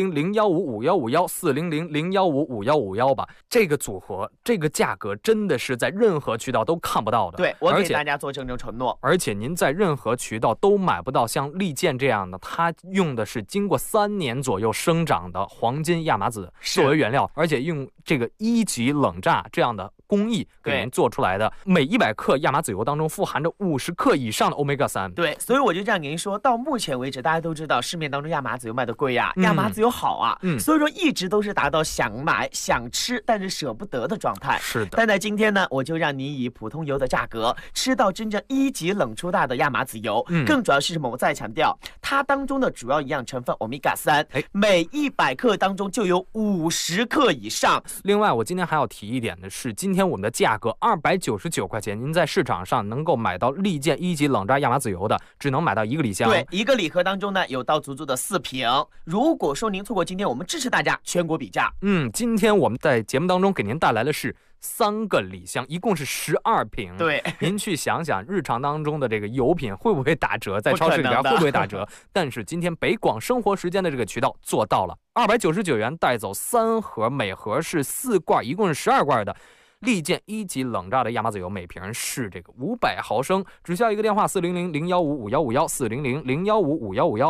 400-015-5151，400-015-5151吧。这个组合，这个价格真的是在任何渠道都看不到的。 对，我给大家做郑重承诺。 而且您在任何渠道都买不到像利剑这样的，它用的是经过3年左右生长的黄金亚麻籽作为原料，而且用这个1级冷榨这样的工艺给您做出来的，每100克亚麻籽油当中富含着50克以上的欧米伽3。 对，所以我就这样给您说，到目前为止，大家都知道市面当中亚麻籽油卖的贵呀，亚麻籽油好啊，所以说一直都是达到想买想吃但是舍不得的状态。 是的， 但在今天呢，我就让您以普通油的价格吃到真正1级冷出大的亚麻籽油。更主要是什么？我再强调，它当中的主要营养成分欧米伽3，每100克当中就有50克以上。 另外，我今天还要提一点的是，今天我们的价格299块钱，您在市场上能够买到利剑1级冷榨亚麻籽油的，只能买到1个礼箱。 对，一个礼盒当中呢有到足足的4瓶。如果说您错过今天，我们支持大家全国比价。 今天我们在节目当中给您带来的是3个礼箱，一共是12瓶。 对， 您去想想，日常当中的这个油品会不会打折，在超市里边会不会打折？但是今天北广生活时间的这个渠道做到了，299元带走3盒，每盒是4罐，一共是12罐的利剑1级冷榨的亚麻籽油，每瓶是这个500毫升，只需要一个电话400-015-5151，400-015-5151。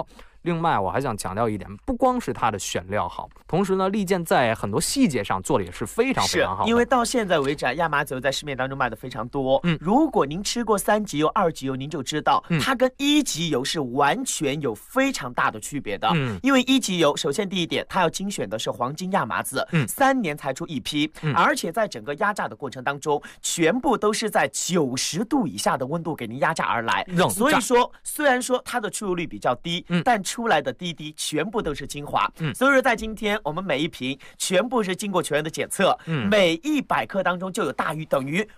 另外我还想强调一点，不光是它的选料好，同时呢，利剑在很多细节上做的也是非常非常好的。 因为到现在为止亚麻籽油在市面当中卖的非常多。如果您吃过3级油、2级油，您就知道它跟1级油是完全有非常大的区别的。因为1级油，首先第一点，它要精选的是黄金亚麻籽，3年才出一批，而且在整个压榨的过程当中，全部都是在90度以下的温度给您压榨而来。所以说，虽然说它的出油率比较低，但出来的滴滴全部都是精华。所以说，在今天我们每一瓶全部是经过全员的检测，每100克当中就有大于等于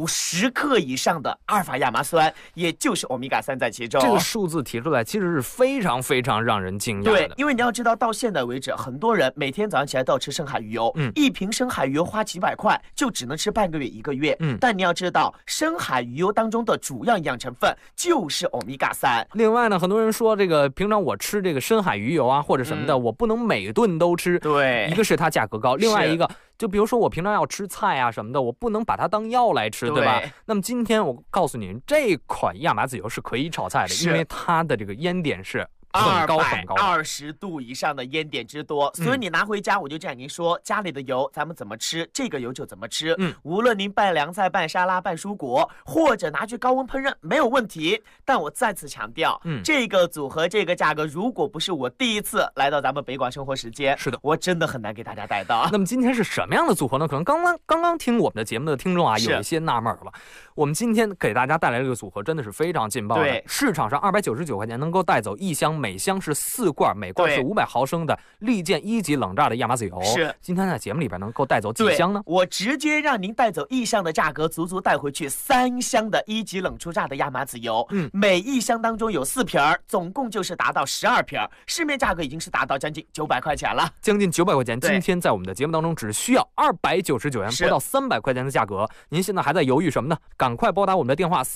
50克以上的阿尔法亚麻酸，也就是欧米伽3在其中。 这个数字提出来，其实是非常非常让人惊讶的。 对，因为你要知道，到现在为止，很多人每天早上起来都要吃深海鱼油，一瓶深海鱼油花几百块，就只能吃半个月1个月。但你要知道，深海鱼油当中的主要营养成分就是欧米伽3。 另外呢，很多人说这个平常我吃这个深海鱼油啊或者什么的，我不能每顿都吃。 对， 一个是它价格高，另外一个就比如说我平常要吃菜啊什么的，我不能把它当药来吃，对吧？那么今天我告诉你，这款亚麻籽油是可以炒菜的，因为它的这个烟点是很高很高 ，220度以上的烟点之多，所以你拿回家，我就这样跟您说，家里的油咱们怎么吃，这个油就怎么吃。无论您拌凉菜、拌沙拉、拌蔬果，或者拿去高温烹饪，没有问题。但我再次强调，这个组合、这个价格，如果不是我第一次来到咱们北广生活时间， 是的， 我真的很难给大家带到。 那么今天是什么样的组合呢？可能刚刚听我们的节目的听众啊，有一些纳闷了。我们今天给大家带来这个组合真的是非常劲爆的。 对， 市场上299块钱能够带走1箱，每箱是4罐，每罐是500毫升的利剑1级冷榨的亚麻籽油。 是， 今天在节目里边能够带走几箱呢？ 我直接让您带走1箱的价格，足足带回去3箱的1级冷出榨的亚麻籽油。每1箱当中有4瓶，总共就是达到12瓶，市面价格已经是达到将近900块钱了， 将近900块钱。今天在我们的节目当中只需要299元，不到300块钱的价格。您现在还在犹豫什么呢？赶快拨打我们的电话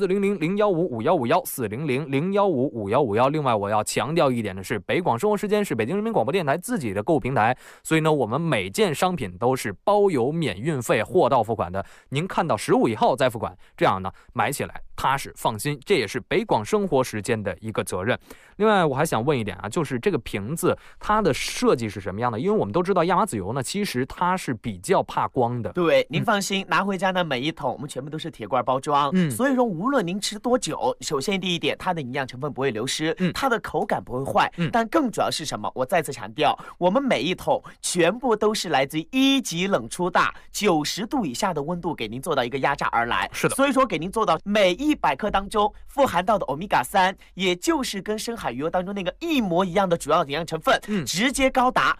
400-015-5151，400-015-5151。另外我要强调一点的是，北广生活时间是北京人民广播电台自己的购物平台，所以呢我们每件商品都是包邮免运费，货到付款的。您看到实物以后再付款，这样呢买起来踏实放心，这也是北广生活时间的一个责任。另外我还想问一点啊，就是这个瓶子它的设计是什么样的？因为我们都知道亚麻籽油呢，其实它是比较怕光的。 对，您放心，拿回家呢每一桶我们全部都是铁罐包装，所以说无论您吃多久，首先第一点，它的营养成分不会流失，它的口感不会坏，但更主要是什么？我再次强调，我们每一桶全部都是来自于1级冷出榨，90度以下的温度给您做到一个压榨而来。 是的， 所以说给您做到每100克当中富含到的欧米伽3，也就是跟深海鱼油当中那个一模一样的主要营养成分，直接高达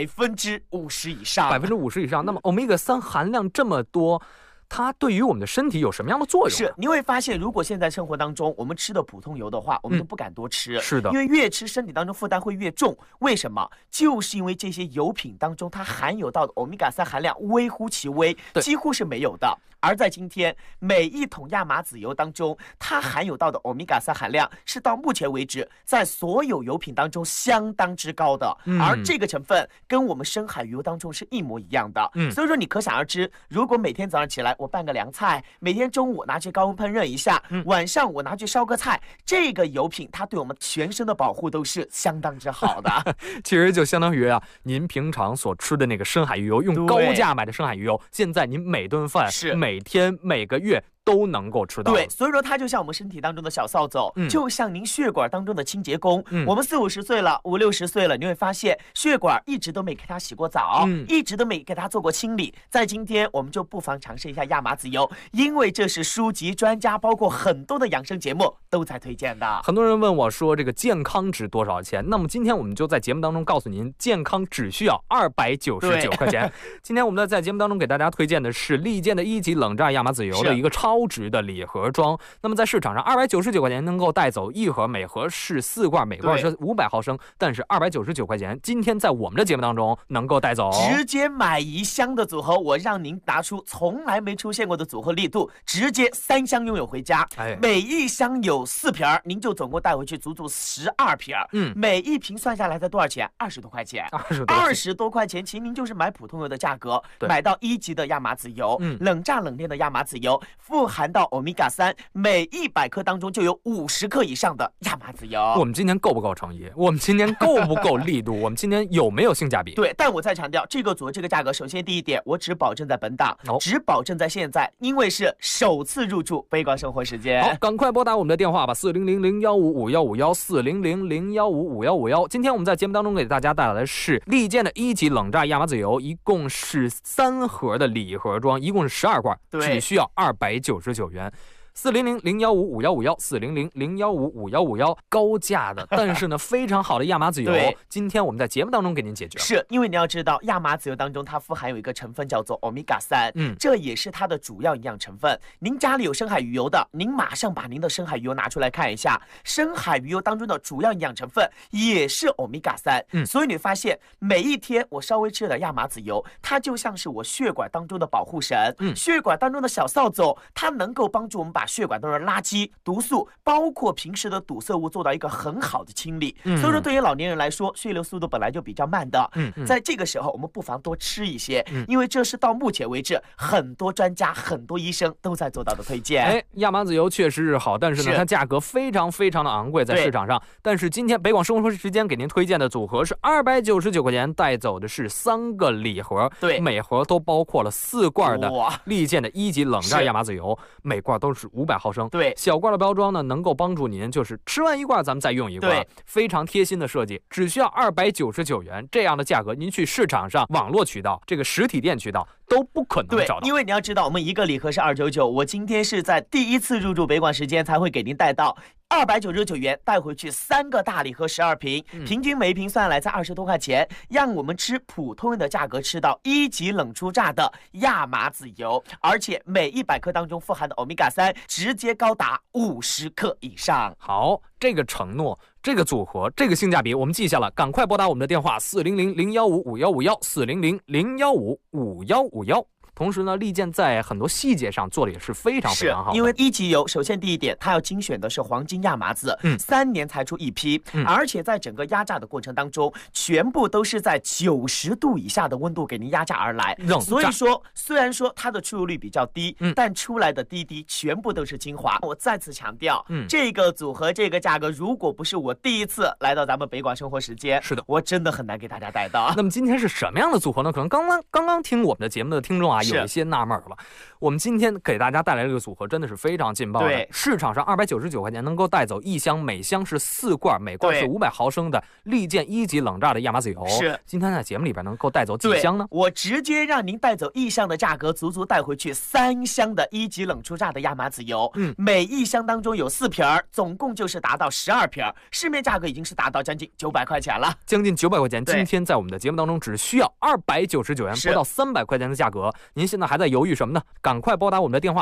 50%以上 ，50%以上。那么欧米伽3含量这么多，它对于我们的身体有什么样的作用？ 是，你会发现，如果现在生活当中我们吃的普通油的话，我们都不敢多吃。 是的， 因为越吃身体当中负担会越重。为什么？就是因为这些油品当中它含有到的欧米伽3含量微乎其微，几乎是没有的。而在今天，每一桶亚麻籽油当中，它含有到的欧米伽3含量是到目前为止在所有油品当中相当之高的，而这个成分跟我们深海鱼油当中是一模一样的。所以说你可想而知，如果每天早上起来我拌个凉菜，每天中午拿去高温烹饪一下，晚上我拿去烧个菜，这个油品它对我们全身的保护都是相当之好的。 其实就相当于啊，您平常所吃的那个深海鱼油，用高价买的深海鱼油，现在您每顿饭每天每个月都能够吃到。 对，所以说它就像我们身体当中的小扫帚，就像您血管当中的清洁工。我们40-50岁了，50、60岁了，你会发现血管一直都没给它洗过澡，一直都没给它做过清理。在今天，我们就不妨尝试一下亚麻籽油，因为这是书籍、专家，包括很多的养生节目都在推荐的。 很多人问我说，这个健康值多少钱？那么今天我们就在节目当中告诉您，健康只需要299块钱。今天我们在节目当中给大家推荐的是利剑的1级冷榨亚麻籽油的一个超值的礼盒装。那么在市场上299块钱能够带走1盒，每盒是4罐，每罐是500毫升，但是299块钱今天在我们的节目当中能够带走， 直接买1箱的组合，我让您拿出从来没出现过的组合力度，直接3箱拥有回家。每1箱有4瓶，您就总共带回去足足12瓶。每1瓶算下来才多少钱？20多块钱。20多块钱，其实您就是买普通油的价格，买到1级的亚麻籽油，冷榨冷炼的亚麻籽油，富富含到欧米伽3，每100克当中就有50克以上的亚麻籽油。 我们今天够不够诚意？我们今天够不够力度？我们今天有没有性价比？ 对，但我再强调，这个组合这个价格，首先第一点，我只保证在本档，只保证在现在，因为是首次入驻北广生活时间。 好，赶快拨打我们的电话吧，4000015551，4000015551。今天我们在节目当中给大家带来的是利剑的1级冷榨亚麻籽油，一共是3盒的礼盒装，一共是12罐，只需要299元。4000015551，4000015551，高价的，但是呢非常好的亚麻籽油，今天我们在节目当中给您解决。 是因为你要知道，亚麻籽油当中它富含有一个成分叫做欧米伽3，这也是它的主要营养成分。您家里有深海鱼油的，您马上把您的深海鱼油拿出来看一下，深海鱼油当中的主要营养成分也是欧米伽3。所以你发现每一天我稍微吃点亚麻籽油，它就像是我血管当中的保护神，血管当中的小扫帚，它能够帮助我们把血管当中的垃圾、毒素，包括平时的堵塞物做到一个很好的清理。所以说对于老年人来说，血流速度本来就比较慢的，在这个时候我们不妨多吃一些，因为这是到目前为止很多专家、很多医生都在做到的推荐。 亚麻籽油确实是好，但是呢它价格非常非常的昂贵在市场上。但是今天北广生活时间给您推荐的组合是299块钱，带走的是3个礼盒，每盒都包括了4罐的利剑的1级冷榨亚麻籽油，每罐都是500毫升。小罐的包装呢，能够帮助您就是吃完一罐咱们再用一罐，非常贴心的设计，只需要299元。这样的价格您去市场上网络渠道、这个实体店渠道都不可能找到。 因为你要知道，我们一个礼盒是299，我今天是在第一次入驻北广时间才会给您带到299元，带回去3个大礼盒12瓶，平均每一瓶算来在20多块钱，让我们吃普通人的价格吃到1级冷出榨的亚麻籽油，而且每100克当中富含的欧米伽3直接高达50克以上。 好，这个承诺，这个组合，这个性价比我们记下了，赶快拨打我们的电话4000015551，4000015551。同时呢，利剑在很多细节上做的也是非常非常好的。 因为1级油，首先第一点，它要精选的是黄金亚麻籽，3年才出一批，而且在整个压榨的过程当中，全部都是在90度以下的温度给您压榨而来。所以说，虽然说它的出油率比较低，但出来的滴全部都是精华。我再次强调，这个组合这个价格，如果不是我第一次来到咱们北广生活时间， 是的， 我真的很难给大家带到。 那么今天是什么样的组合呢？可能刚刚听我们的节目的听众啊，有一些纳闷了。我们今天给大家带来这个组合真的是非常劲爆的，市场上299块钱能够带走一箱，每箱是4罐，每罐是500毫升的利剑1级冷榨的亚麻籽油。今天在节目里边能够带走几箱呢？ 我直接让您带走1箱的价格，足足带回去3箱的1级冷出榨的亚麻籽油。每一箱当中有4瓶，总共就是达到12瓶，市面价格已经是达到将近900块钱了， 将近900块钱。今天在我们的节目当中只需要299元，不到300块钱的价格。您现在还在犹豫什么呢？赶快拨打我们的电话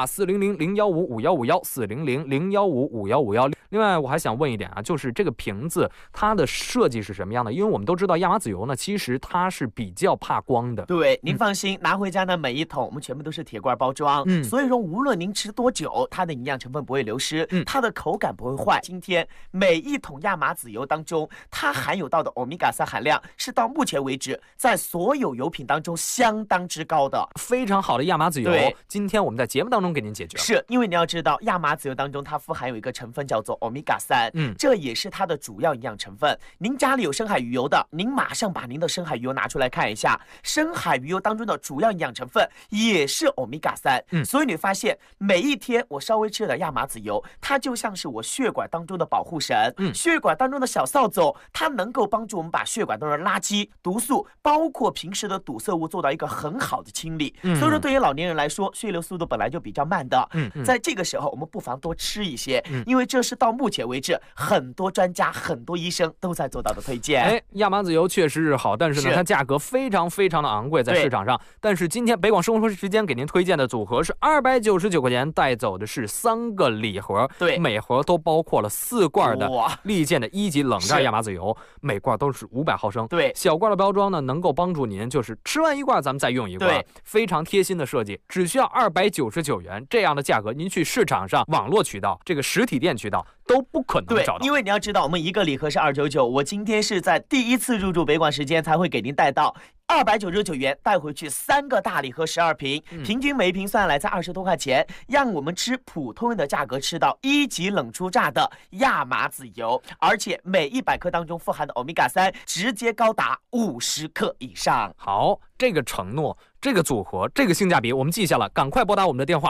4000015551，4000015551。另外我还想问一点啊，就是这个瓶子它的设计是什么样的？因为我们都知道亚麻籽油呢，其实它是比较怕光的。 对，您放心，拿回家呢每一桶我们全部都是铁罐包装，所以说无论您吃多久，它的营养成分不会流失，它的口感不会坏。今天每一桶亚麻籽油当中，它含有到的欧米伽3含量是到目前为止在所有油品当中相当之高的， 非常好的亚麻籽油。今天我们在节目当中给您解决。 是因为你要知道，亚麻籽油当中它富含有一个成分叫做欧米伽3，这也是它的主要营养成分。您家里有深海鱼油的，您马上把您的深海鱼油拿出来看一下，深海鱼油当中的主要营养成分也是欧米伽3。所以你发现每一天我稍微吃点亚麻籽油，它就像是我血管当中的保护神，血管当中的小扫帚，它能够帮助我们把血管当中的垃圾、毒素，包括平时的堵塞物做到一个很好的清理。所以说对于老年人来说，血流速度本来就比较慢的，在这个时候我们不妨多吃一些，因为这是到目前为止很多专家、很多医生都在做到的推荐。 亚麻籽油确实是好，但是呢，它价格非常非常的昂贵在市场上。但是今天北广生活时间给您推荐的组合是299块钱，带走的是3个礼盒，每盒都包括了4罐的利剑的1级冷榨亚麻籽油，每罐都是500毫升。小罐的包装呢，能够帮助您就是吃完一罐咱们再用一罐，非常贴心的设计，只需要299元。这样的价格您去市场上网络渠道、这个实体店渠道都不可能找到。 对，因为你要知道，我们一个礼盒是299，我今天是在第一次入驻北广时间才会给您带到299元，带回去3个大礼盒12瓶，平均每一瓶算来在20多块钱，让我们吃普通人的价格吃到1级冷初榨的亚麻籽油，而且每100克当中富含的欧米伽3直接高达50克以上。 好，这个承诺，这个组合，这个性价比我们记下了，赶快拨打我们的电话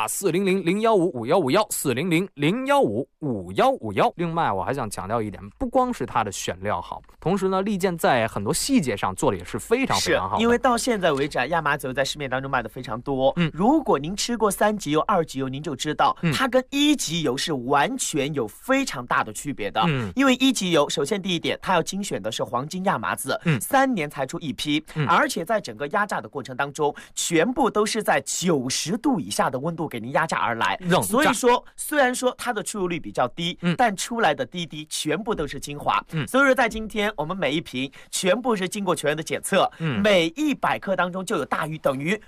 400-015-5151，400-015-5151。另外我还想强调一点，不光是它的选料好，同时呢，利剑在很多细节上做的也是非常非常好的。 因为到现在为止，亚麻籽油在市面当中卖的非常多。如果您吃过3级油、2级油，您就知道它跟1级油是完全有非常大的区别的。因为1级油，首先第一点，它要精选的是黄金亚麻籽，3年才出一批，而且在整个压榨的过程当中，全部都是在90度以下的温度给您压榨而来。所以说，虽然说它的出油率比较低，但出来的滴全部都是精华。所以说，在今天我们每一瓶全部是经过全员的检测，每100克当中就有大于等于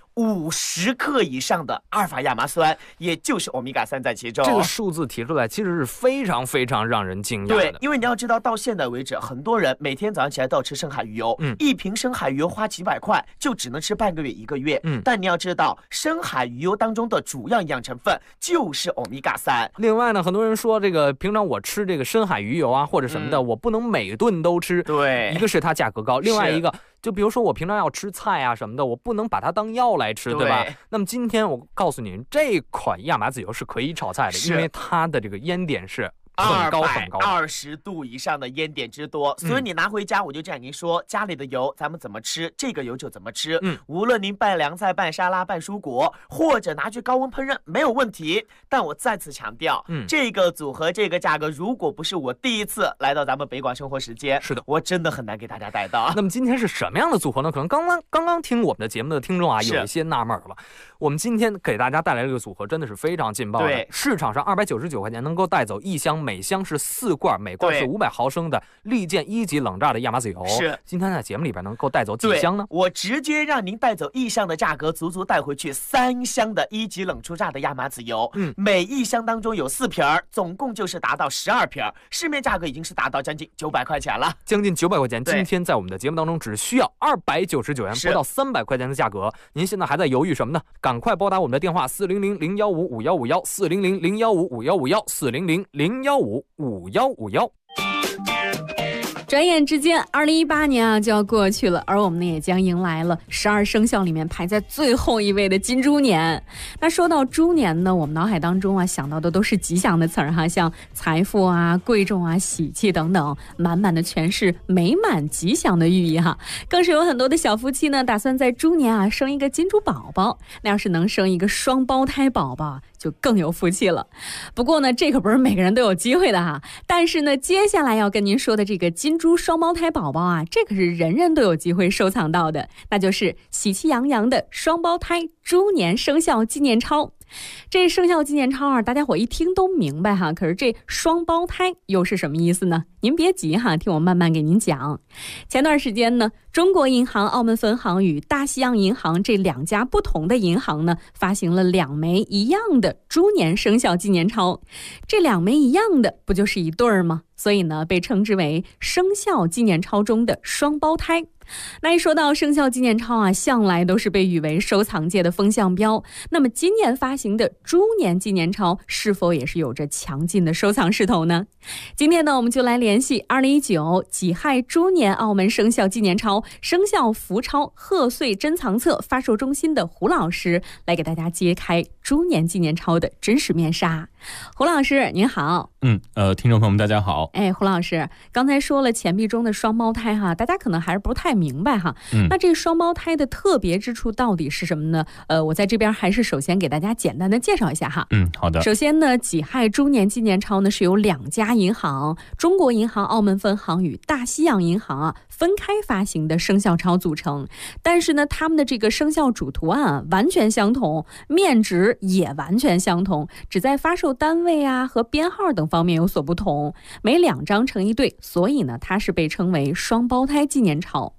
50克以上的阿尔法亚麻酸，也就是欧米伽3在其中。 这个数字提出来，其实是非常非常让人惊讶的。 对，因为你要知道，到现在为止，很多人每天早上起来都要吃深海鱼油，一瓶深海鱼油花几百块，就只能吃半个月1个月。但你要知道，深海鱼油当中的主要营养成分就是欧米伽3。 另外呢，很多人说这个平常我吃这个深海鱼油啊或者什么的，我不能每顿都吃。 对， 一个是它价格高，另外一个就比如说我平常要吃菜啊什么的，我不能把它当药来吃，对吧？那么今天我告诉您，这款亚麻籽油是可以炒菜的，因为它的这个烟点是很高很高 ，220度以上的烟点之多，所以你拿回家，我就这样跟您说，家里的油咱们怎么吃，这个油就怎么吃。无论您拌凉菜、拌沙拉、拌蔬果，或者拿去高温烹饪，没有问题。但我再次强调，这个组合、这个价格，如果不是我第一次来到咱们北广生活时间， 是的， 我真的很难给大家带到。 那么今天是什么样的组合呢？可能刚刚听我们的节目的听众啊，有一些纳闷了。我们今天给大家带来这个组合真的是非常劲爆的。 对， 市场上299块钱能够带走1箱，每箱是4罐，每罐是500毫升的利剑1级冷榨的亚麻籽油。 是， 今天在节目里边能够带走几箱呢？ 我直接让您带走1箱的价格，足足带回去3箱的1级冷初榨的亚麻籽油。每1箱当中有4瓶，总共就是达到12瓶，市面价格已经是达到将近900块钱了， 将近900块钱。今天在我们的节目当中只需要299元，不到300块钱的价格。您现在还在犹豫什么呢？赶快拨打我们的电话400-015-5151，400-015-5151，400-015-5151。 转眼之间，2018年啊就要过去了，而我们呢也将迎来了12生肖里面排在最后一位的金猪年。那说到猪年呢，我们脑海当中啊想到的都是吉祥的词儿哈，像财富啊、贵重啊、喜气等等，满满的全是美满吉祥的寓意哈。更是有很多的小夫妻呢，打算在猪年啊生一个金猪宝宝。那要是能生一个双胞胎宝宝，就更有福气了。不过呢，这可不是每个人都有机会的哈。但是呢，接下来要跟您说的这个金猪双胞胎宝宝啊，这可是人人都有机会收藏到的，那就是喜气洋洋的双胞胎猪年生肖纪念钞。这生肖纪念钞啊，大家伙一听都明白哈，可是这双胞胎又是什么意思呢？您别急哈，听我慢慢给您讲。前段时间呢，中国银行澳门分行与大西洋银行这2家不同的银行呢，发行了2枚一样的猪年生肖纪念钞。这2枚一样的，不就是一对儿吗？所以呢，被称之为生肖纪念钞中的双胞胎。那一说到生肖纪念钞啊，向来都是被誉为收藏界的风向标。那么今年发行的猪年纪念钞是否也是有着强劲的收藏势头呢？今天呢，我们就来联系2019己亥猪年澳门生肖纪念钞生肖福钞贺岁珍藏册发售中心的胡老师，来给大家揭开猪年纪念钞的真实面纱。胡老师您好。 听众朋友们大家好。 胡老师刚才说了钱币中的双胞胎哈，大家可能还是不太明白哈。那这双胞胎的特别之处到底是什么呢？我在这边还是首先给大家简单的介绍一下哈。 好的。 首先呢，己亥猪年纪念钞呢是由2家银行，中国银行澳门分行与大西洋银行啊分开发行的生肖钞组成，但是呢，他们的这个生肖主图案啊完全相同，面值也完全相同，只在发售单位啊和编号等方面有所不同，每2张成一对，所以呢，它是被称为双胞胎纪念钞。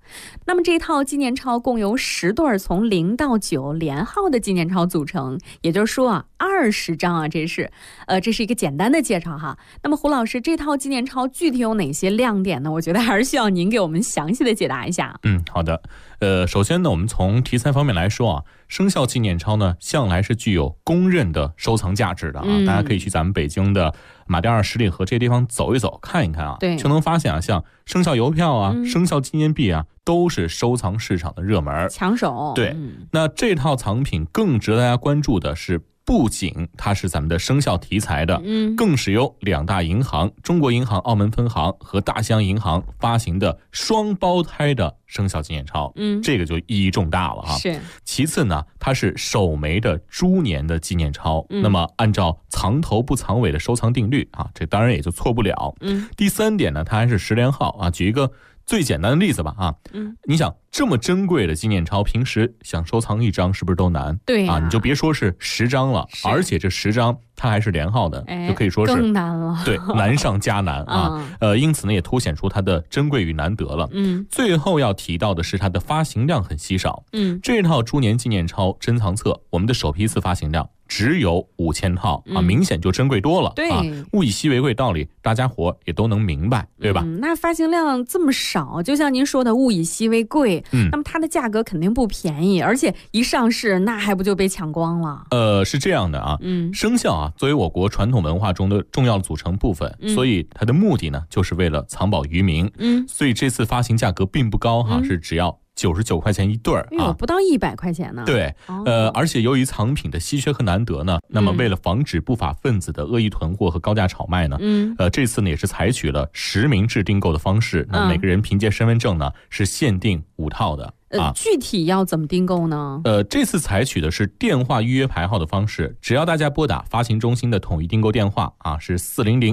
那么这套纪念钞共由10对从0到9连号的纪念钞组成，也就是说啊，20张啊，这是一个简单的介绍哈。那么胡老师，这套纪念钞具体有哪些亮点呢？我觉得还是需要您给我们详细的解答一下。 好的。首先呢，我们从题材方面来说啊，生肖纪念钞呢，向来是具有公认的收藏价值的啊。大家可以去咱们北京的马甸二十里河这些地方走一走，看一看啊， 对， 就能发现啊，像生肖邮票啊、生肖纪念币啊，都是收藏市场的热门抢手。 对，那这套藏品更值得大家关注的是，不仅它是咱们的生肖题材的，更是由2大银行中国银行澳门分行和大西洋银行发行的双胞胎的生肖纪念钞，这个就意义重大了哈。 是。 其次呢，它是首枚的猪年的纪念钞，那么按照藏头不藏尾的收藏定律啊，这当然也就错不了。第3点呢，它还是10连号啊。举一个最简单的例子吧啊，你想这么珍贵的纪念钞，平时想收藏1张是不是都难？ 对啊，你就别说是10张了，而且这10张它还是连号的，就可以说是更难了。 对，难上加难啊。因此呢，也凸显出它的珍贵与难得了。最后要提到的是它的发行量很稀少。这套猪年纪念钞珍藏册，我们的首批次发行量只有5000套啊，明显就珍贵多了。 对， 物以稀为贵道理，大家伙也都能明白，对吧？ 那发行量这么少，就像您说的物以稀为贵，那么它的价格肯定不便宜，而且一上市那还不就被抢光了？ 是这样的啊，生肖啊作为我国传统文化中的重要的组成部分，所以它的目的呢就是为了藏宝于民。所以这次发行价格并不高哈，是只要99块钱1对啊， 不到100块钱呢。 对，而且由于藏品的稀缺和难得呢，那么为了防止不法分子的恶意囤货和高价炒卖呢，这次呢也是采取了实名制订购的方式，那每个人凭借身份证呢是限定5套的。 具体要怎么订购呢？ 这次采取的是电话预约排号的方式，只要大家拨打发行中心的统一订购电话啊，是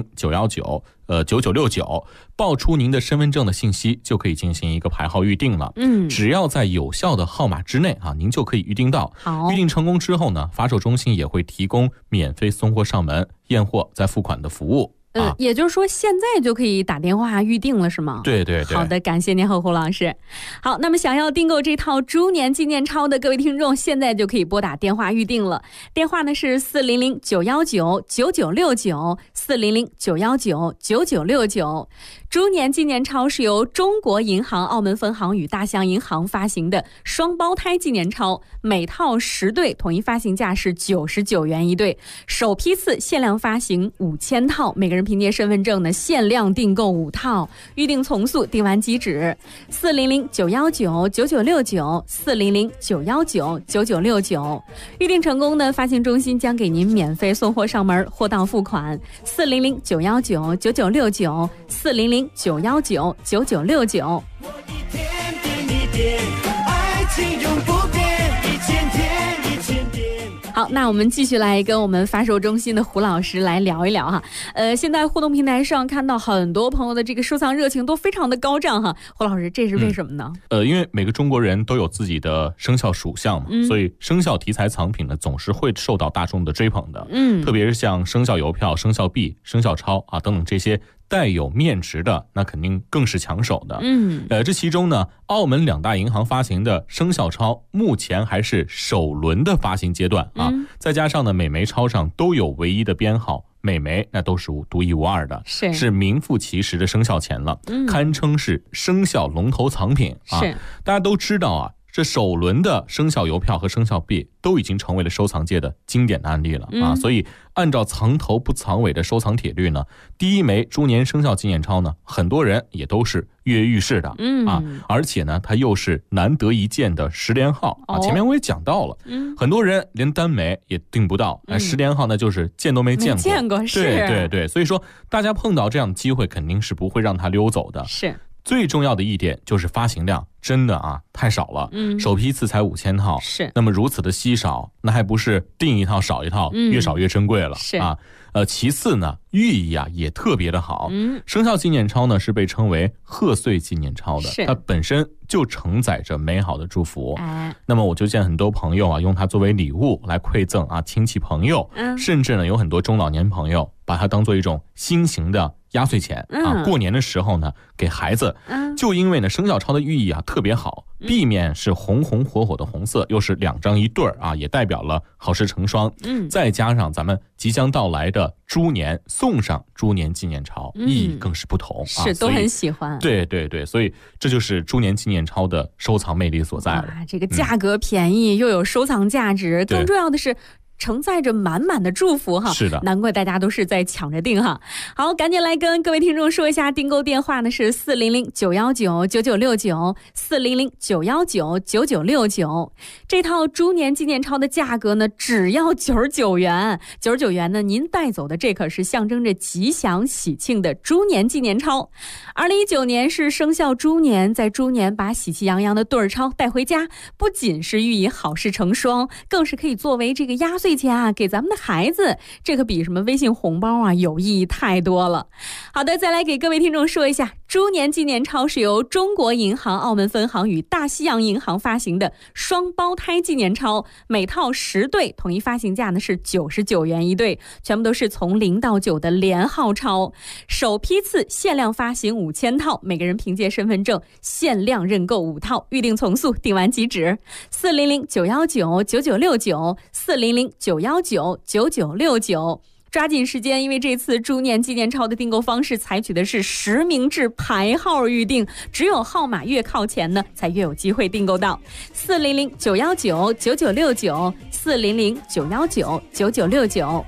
400-919-9969，报出您的身份证的信息，就可以进行一个排号预定了。只要在有效的号码之内啊，您就可以预定到。预定成功之后呢，发售中心也会提供免费送货上门、验货再付款的服务。 也就是说现在就可以打电话预定了是吗？ 对对对。 好的，感谢您胡老师。好，那么想要订购这套猪年纪念钞的各位听众，现在就可以拨打电话预定了。电话呢是400-919-9969，400-919-9969。猪年纪念钞是由中国银行澳门分行与大西洋银行发行的双胞胎纪念钞，每套10对，统一发行价是99元1对，首批次限量发行5000套，每个人凭借身份证呢限量订购5套，预定从速，订完即止。400-919-9969，400-919-9969，预定成功呢，发行中心将给您免费送货上门，货到付款。400-919-9969，400-919-9969。好，那我们继续来跟我们发售中心的胡老师来聊一聊哈。现在互动平台上看到很多朋友的这个收藏热情都非常的高涨哈。胡老师，这是为什么呢？ 因为每个中国人都有自己的生肖属相嘛，所以生肖题材藏品呢总是会受到大众的追捧的。特别是像生肖邮票、生肖币、生肖钞啊等等这些带有面值的，那肯定更是抢手的。这其中呢，澳门2大银行发行的生肖钞目前还是首轮的发行阶段啊，再加上呢每枚钞上都有唯一的编号，每枚那都是独一无二的，是名副其实的生肖钱了，堪称是生肖龙头藏品啊。大家都知道啊，这首轮的生肖邮票和生肖币都已经成为了收藏界的经典的案例了啊，所以按照藏头不藏尾的收藏铁律呢，第一枚猪年生肖纪念钞呢，很多人也都是跃跃欲试的啊，而且呢，它又是难得一见的10连号啊。前面我也讲到了，很多人连单枚也订不到，10连号呢就是见都没见过，对对对，所以说大家碰到这样的机会，肯定是不会让它溜走的。 是。 最重要的一点就是发行量真的啊太少了，首批次才5000套， 是。 那么如此的稀少，那还不是订一套少一套，越少越珍贵了啊。其次呢，寓意啊也特别的好。生肖纪念钞呢是被称为贺岁纪念钞的，它本身就承载着美好的祝福。那么我就见很多朋友啊用它作为礼物来馈赠啊亲戚朋友，甚至呢有很多中老年朋友把它当做一种新型的压岁钱啊，过年的时候呢给孩子，就因为呢生肖钞的寓意啊特别好，壁面是红红火火的红色，又是2张一对儿啊，也代表了好事成双。再加上咱们即将到来的猪年，送上猪年纪念钞，意义更是不同啊， 是都很喜欢。 对对对，所以这就是猪年纪念钞的收藏魅力所在了。 这个价格便宜，又有收藏价值，更重要的是承载着满满的祝福哈， 是的， 难怪大家都是在抢着订哈。好，赶紧来跟各位听众说一下，订购电话呢是400-919-9969，400-919-9969。这套猪年纪念钞的价格呢，只要99元，99元呢，您带走的这可是象征着吉祥喜庆的猪年纪念钞。2019年是生肖猪年，在猪年把喜气洋洋的对儿钞带回家，不仅是寓意好事成双，更是可以作为这个压岁钱啊，给咱们的孩子，这可比什么微信红包啊有意义太多了。好的，再来给各位听众说一下，猪年纪念钞是由中国银行澳门分行与大西洋银行发行的双胞胎纪念钞，每套10对，统一发行价呢是99元一对，全部都是从0到9的连号钞，首批次限量发行5000套，每个人凭借身份证限量认购5套，预定从速，订完即止。400-919-9969，400-919-9969，抓紧时间，因为这次猪年纪念钞的订购方式采取的是实名制排号预定，只有号码越靠前呢，才越有机会订购到。400-919-9969，400-919-9969。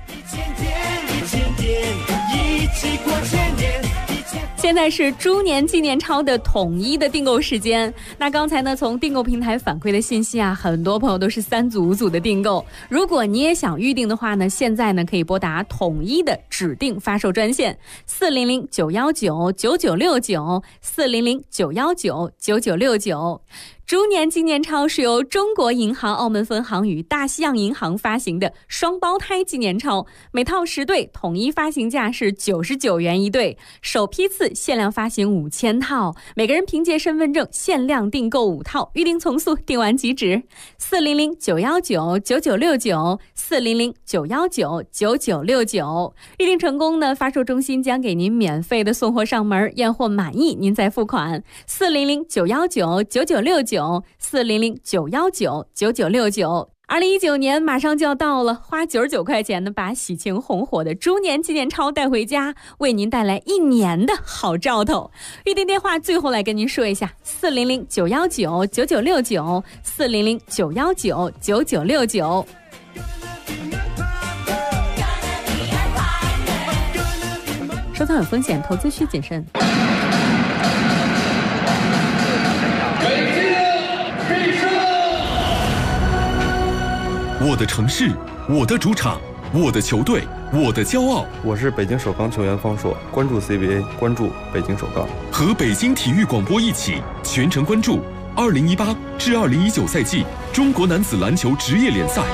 现在是猪年纪念钞的统一的订购时间。那刚才呢，从订购平台反馈的信息啊，很多朋友都是3组5组的订购。如果你也想预定的话呢，现在呢可以拨打统一的指定发售专线400-919-9969，400-919-9969。猪年纪念钞是由中国银行澳门分行与大西洋银行发行的双胞胎纪念钞，每套10对，统一发行价是99元一对，首批次限量发行5000套，每个人凭借身份证限量订购5套，预定从速，订完即止。400-919-9969，400-919-9969。预定成功呢，发售中心将给您免费的送货上门，验货满意您再付款。400-919-9969，400-919-9969。2019年马上就要到了，花99块钱呢，把喜庆红火的猪年纪念钞带回家，为您带来1年的好兆头。预订电话最后来跟您说一下：400-919-9969，400-919-9969。收藏有风险，投资需谨慎。 我的城市，我的主场，我的球队，我的骄傲。 我是北京首钢球员方硕，关注 CBA， 关注北京首钢。 和北京体育广播一起全程关注2018至2019赛季中国男子篮球职业联赛。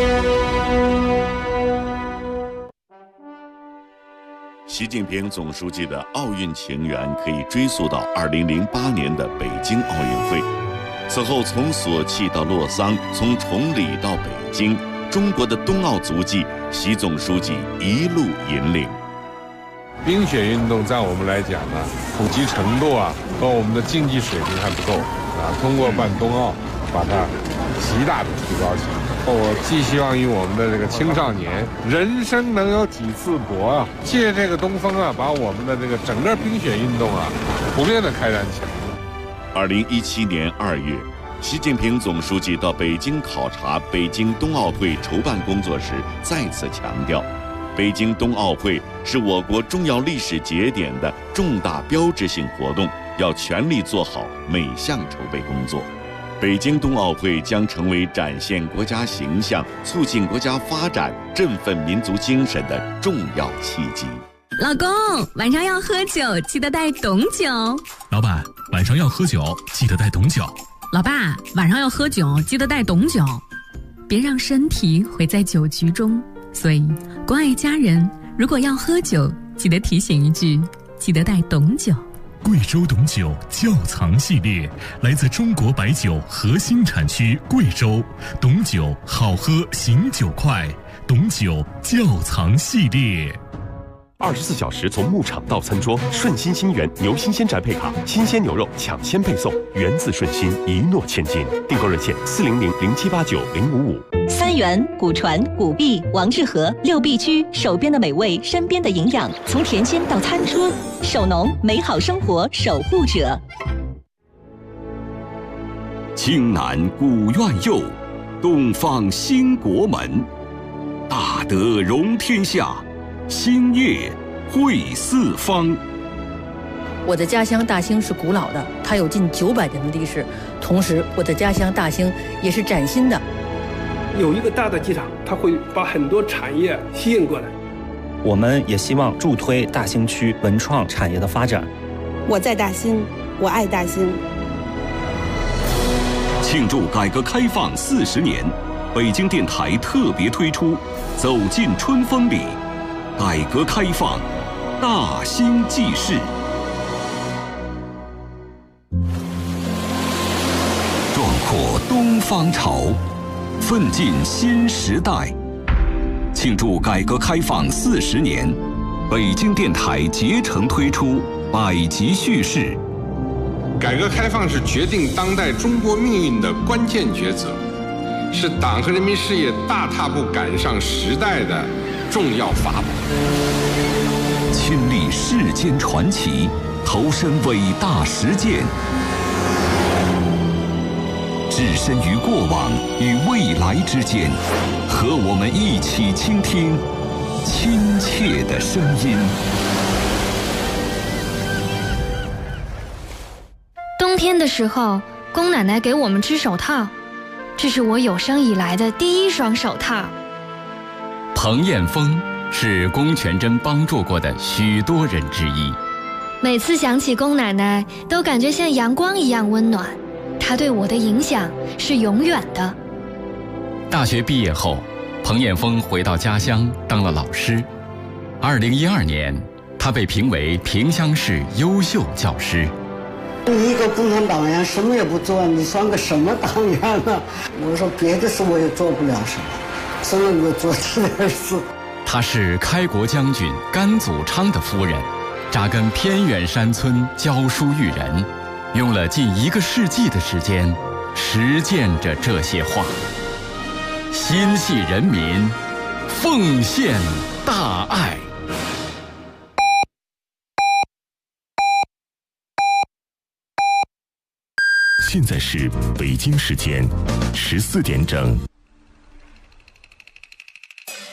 习近平总书记的奥运情缘可以追溯到2008年的北京奥运会。此后，从索契到洛桑，从崇礼到北京，中国的冬奥足迹，习总书记一路引领。 冰雪运动在我们来讲呢，普及程度啊和我们的竞技水平还不够啊。通过办冬奥，把它极大的提高起来。我寄希望于我们的这个青少年，人生能有几次搏啊？借这个东风啊，把我们的这个整个冰雪运动啊，普遍的开展起来。 2017年2月，习近平总书记到北京考察北京冬奥会筹办工作时，再次强调，北京冬奥会是我国重要历史节点的重大标志性活动，要全力做好每项筹备工作。北京冬奥会将成为展现国家形象、促进国家发展、振奋民族精神的重要契机。 老公，晚上要喝酒，记得带董酒。 老板，晚上要喝酒，记得带董酒。 老爸，晚上要喝酒，记得带董酒。别让身体毁在酒局中。所以，关爱家人，如果要喝酒，记得提醒一句，记得带董酒。 贵州董酒窖藏系列，来自中国白酒核心产区贵州，董酒好喝醒酒快，董酒窖藏系列。 24小时从牧场到餐桌，顺心新源牛新鲜宅配卡，新鲜牛肉抢先配送，源自顺心，一诺千金。订购热线400-0789-055。 三元、古传、古币、王致和6必居，手边的美味，身边的营养，从田间到餐桌，手农美好生活守护者。 京南古院右，东方兴国门，大德容天下，兴业惠四方。 我的家乡大兴是古老的，它有近900年的历史。同时，我的家乡大兴也是崭新的。 有一个大的机场，它会把很多产业吸引过来。 我们也希望助推大兴区文创产业的发展。 我在大兴，我爱大兴。 庆祝改革开放40年，北京电台特别推出《走进春风里》，改革开放大兴纪事。壮阔东方潮，奋进新时代。庆祝改革开放40年，北京电台竭诚推出100集叙事。 改革开放是决定当代中国命运的关键抉择，是党和人民事业大踏步赶上时代的重要法宝。 亲历世间传奇，投身伟大实践，置身于过往与未来之间，和我们一起倾听亲切的声音。 冬天的时候，宫奶奶给我们织手套，这是我有生以来的第1双手套。 彭艳峰是龚全珍帮助过的许多人之一。 每次想起龚奶奶，都感觉像阳光一样温暖。她对我的影响是永远的。 大学毕业后，彭艳峰回到家乡当了老师。2012年，他被评为萍乡市优秀教师。 你一个共产党员什么也不做，你算个什么党员呢？我说别的事我也做不了什么，只能够做这点事。 她是开国将军甘祖昌的夫人，扎根偏远山村教书育人，用了近1个世纪的时间，实践着这些话。心系人民，奉献大爱。 现在是北京时间14点整。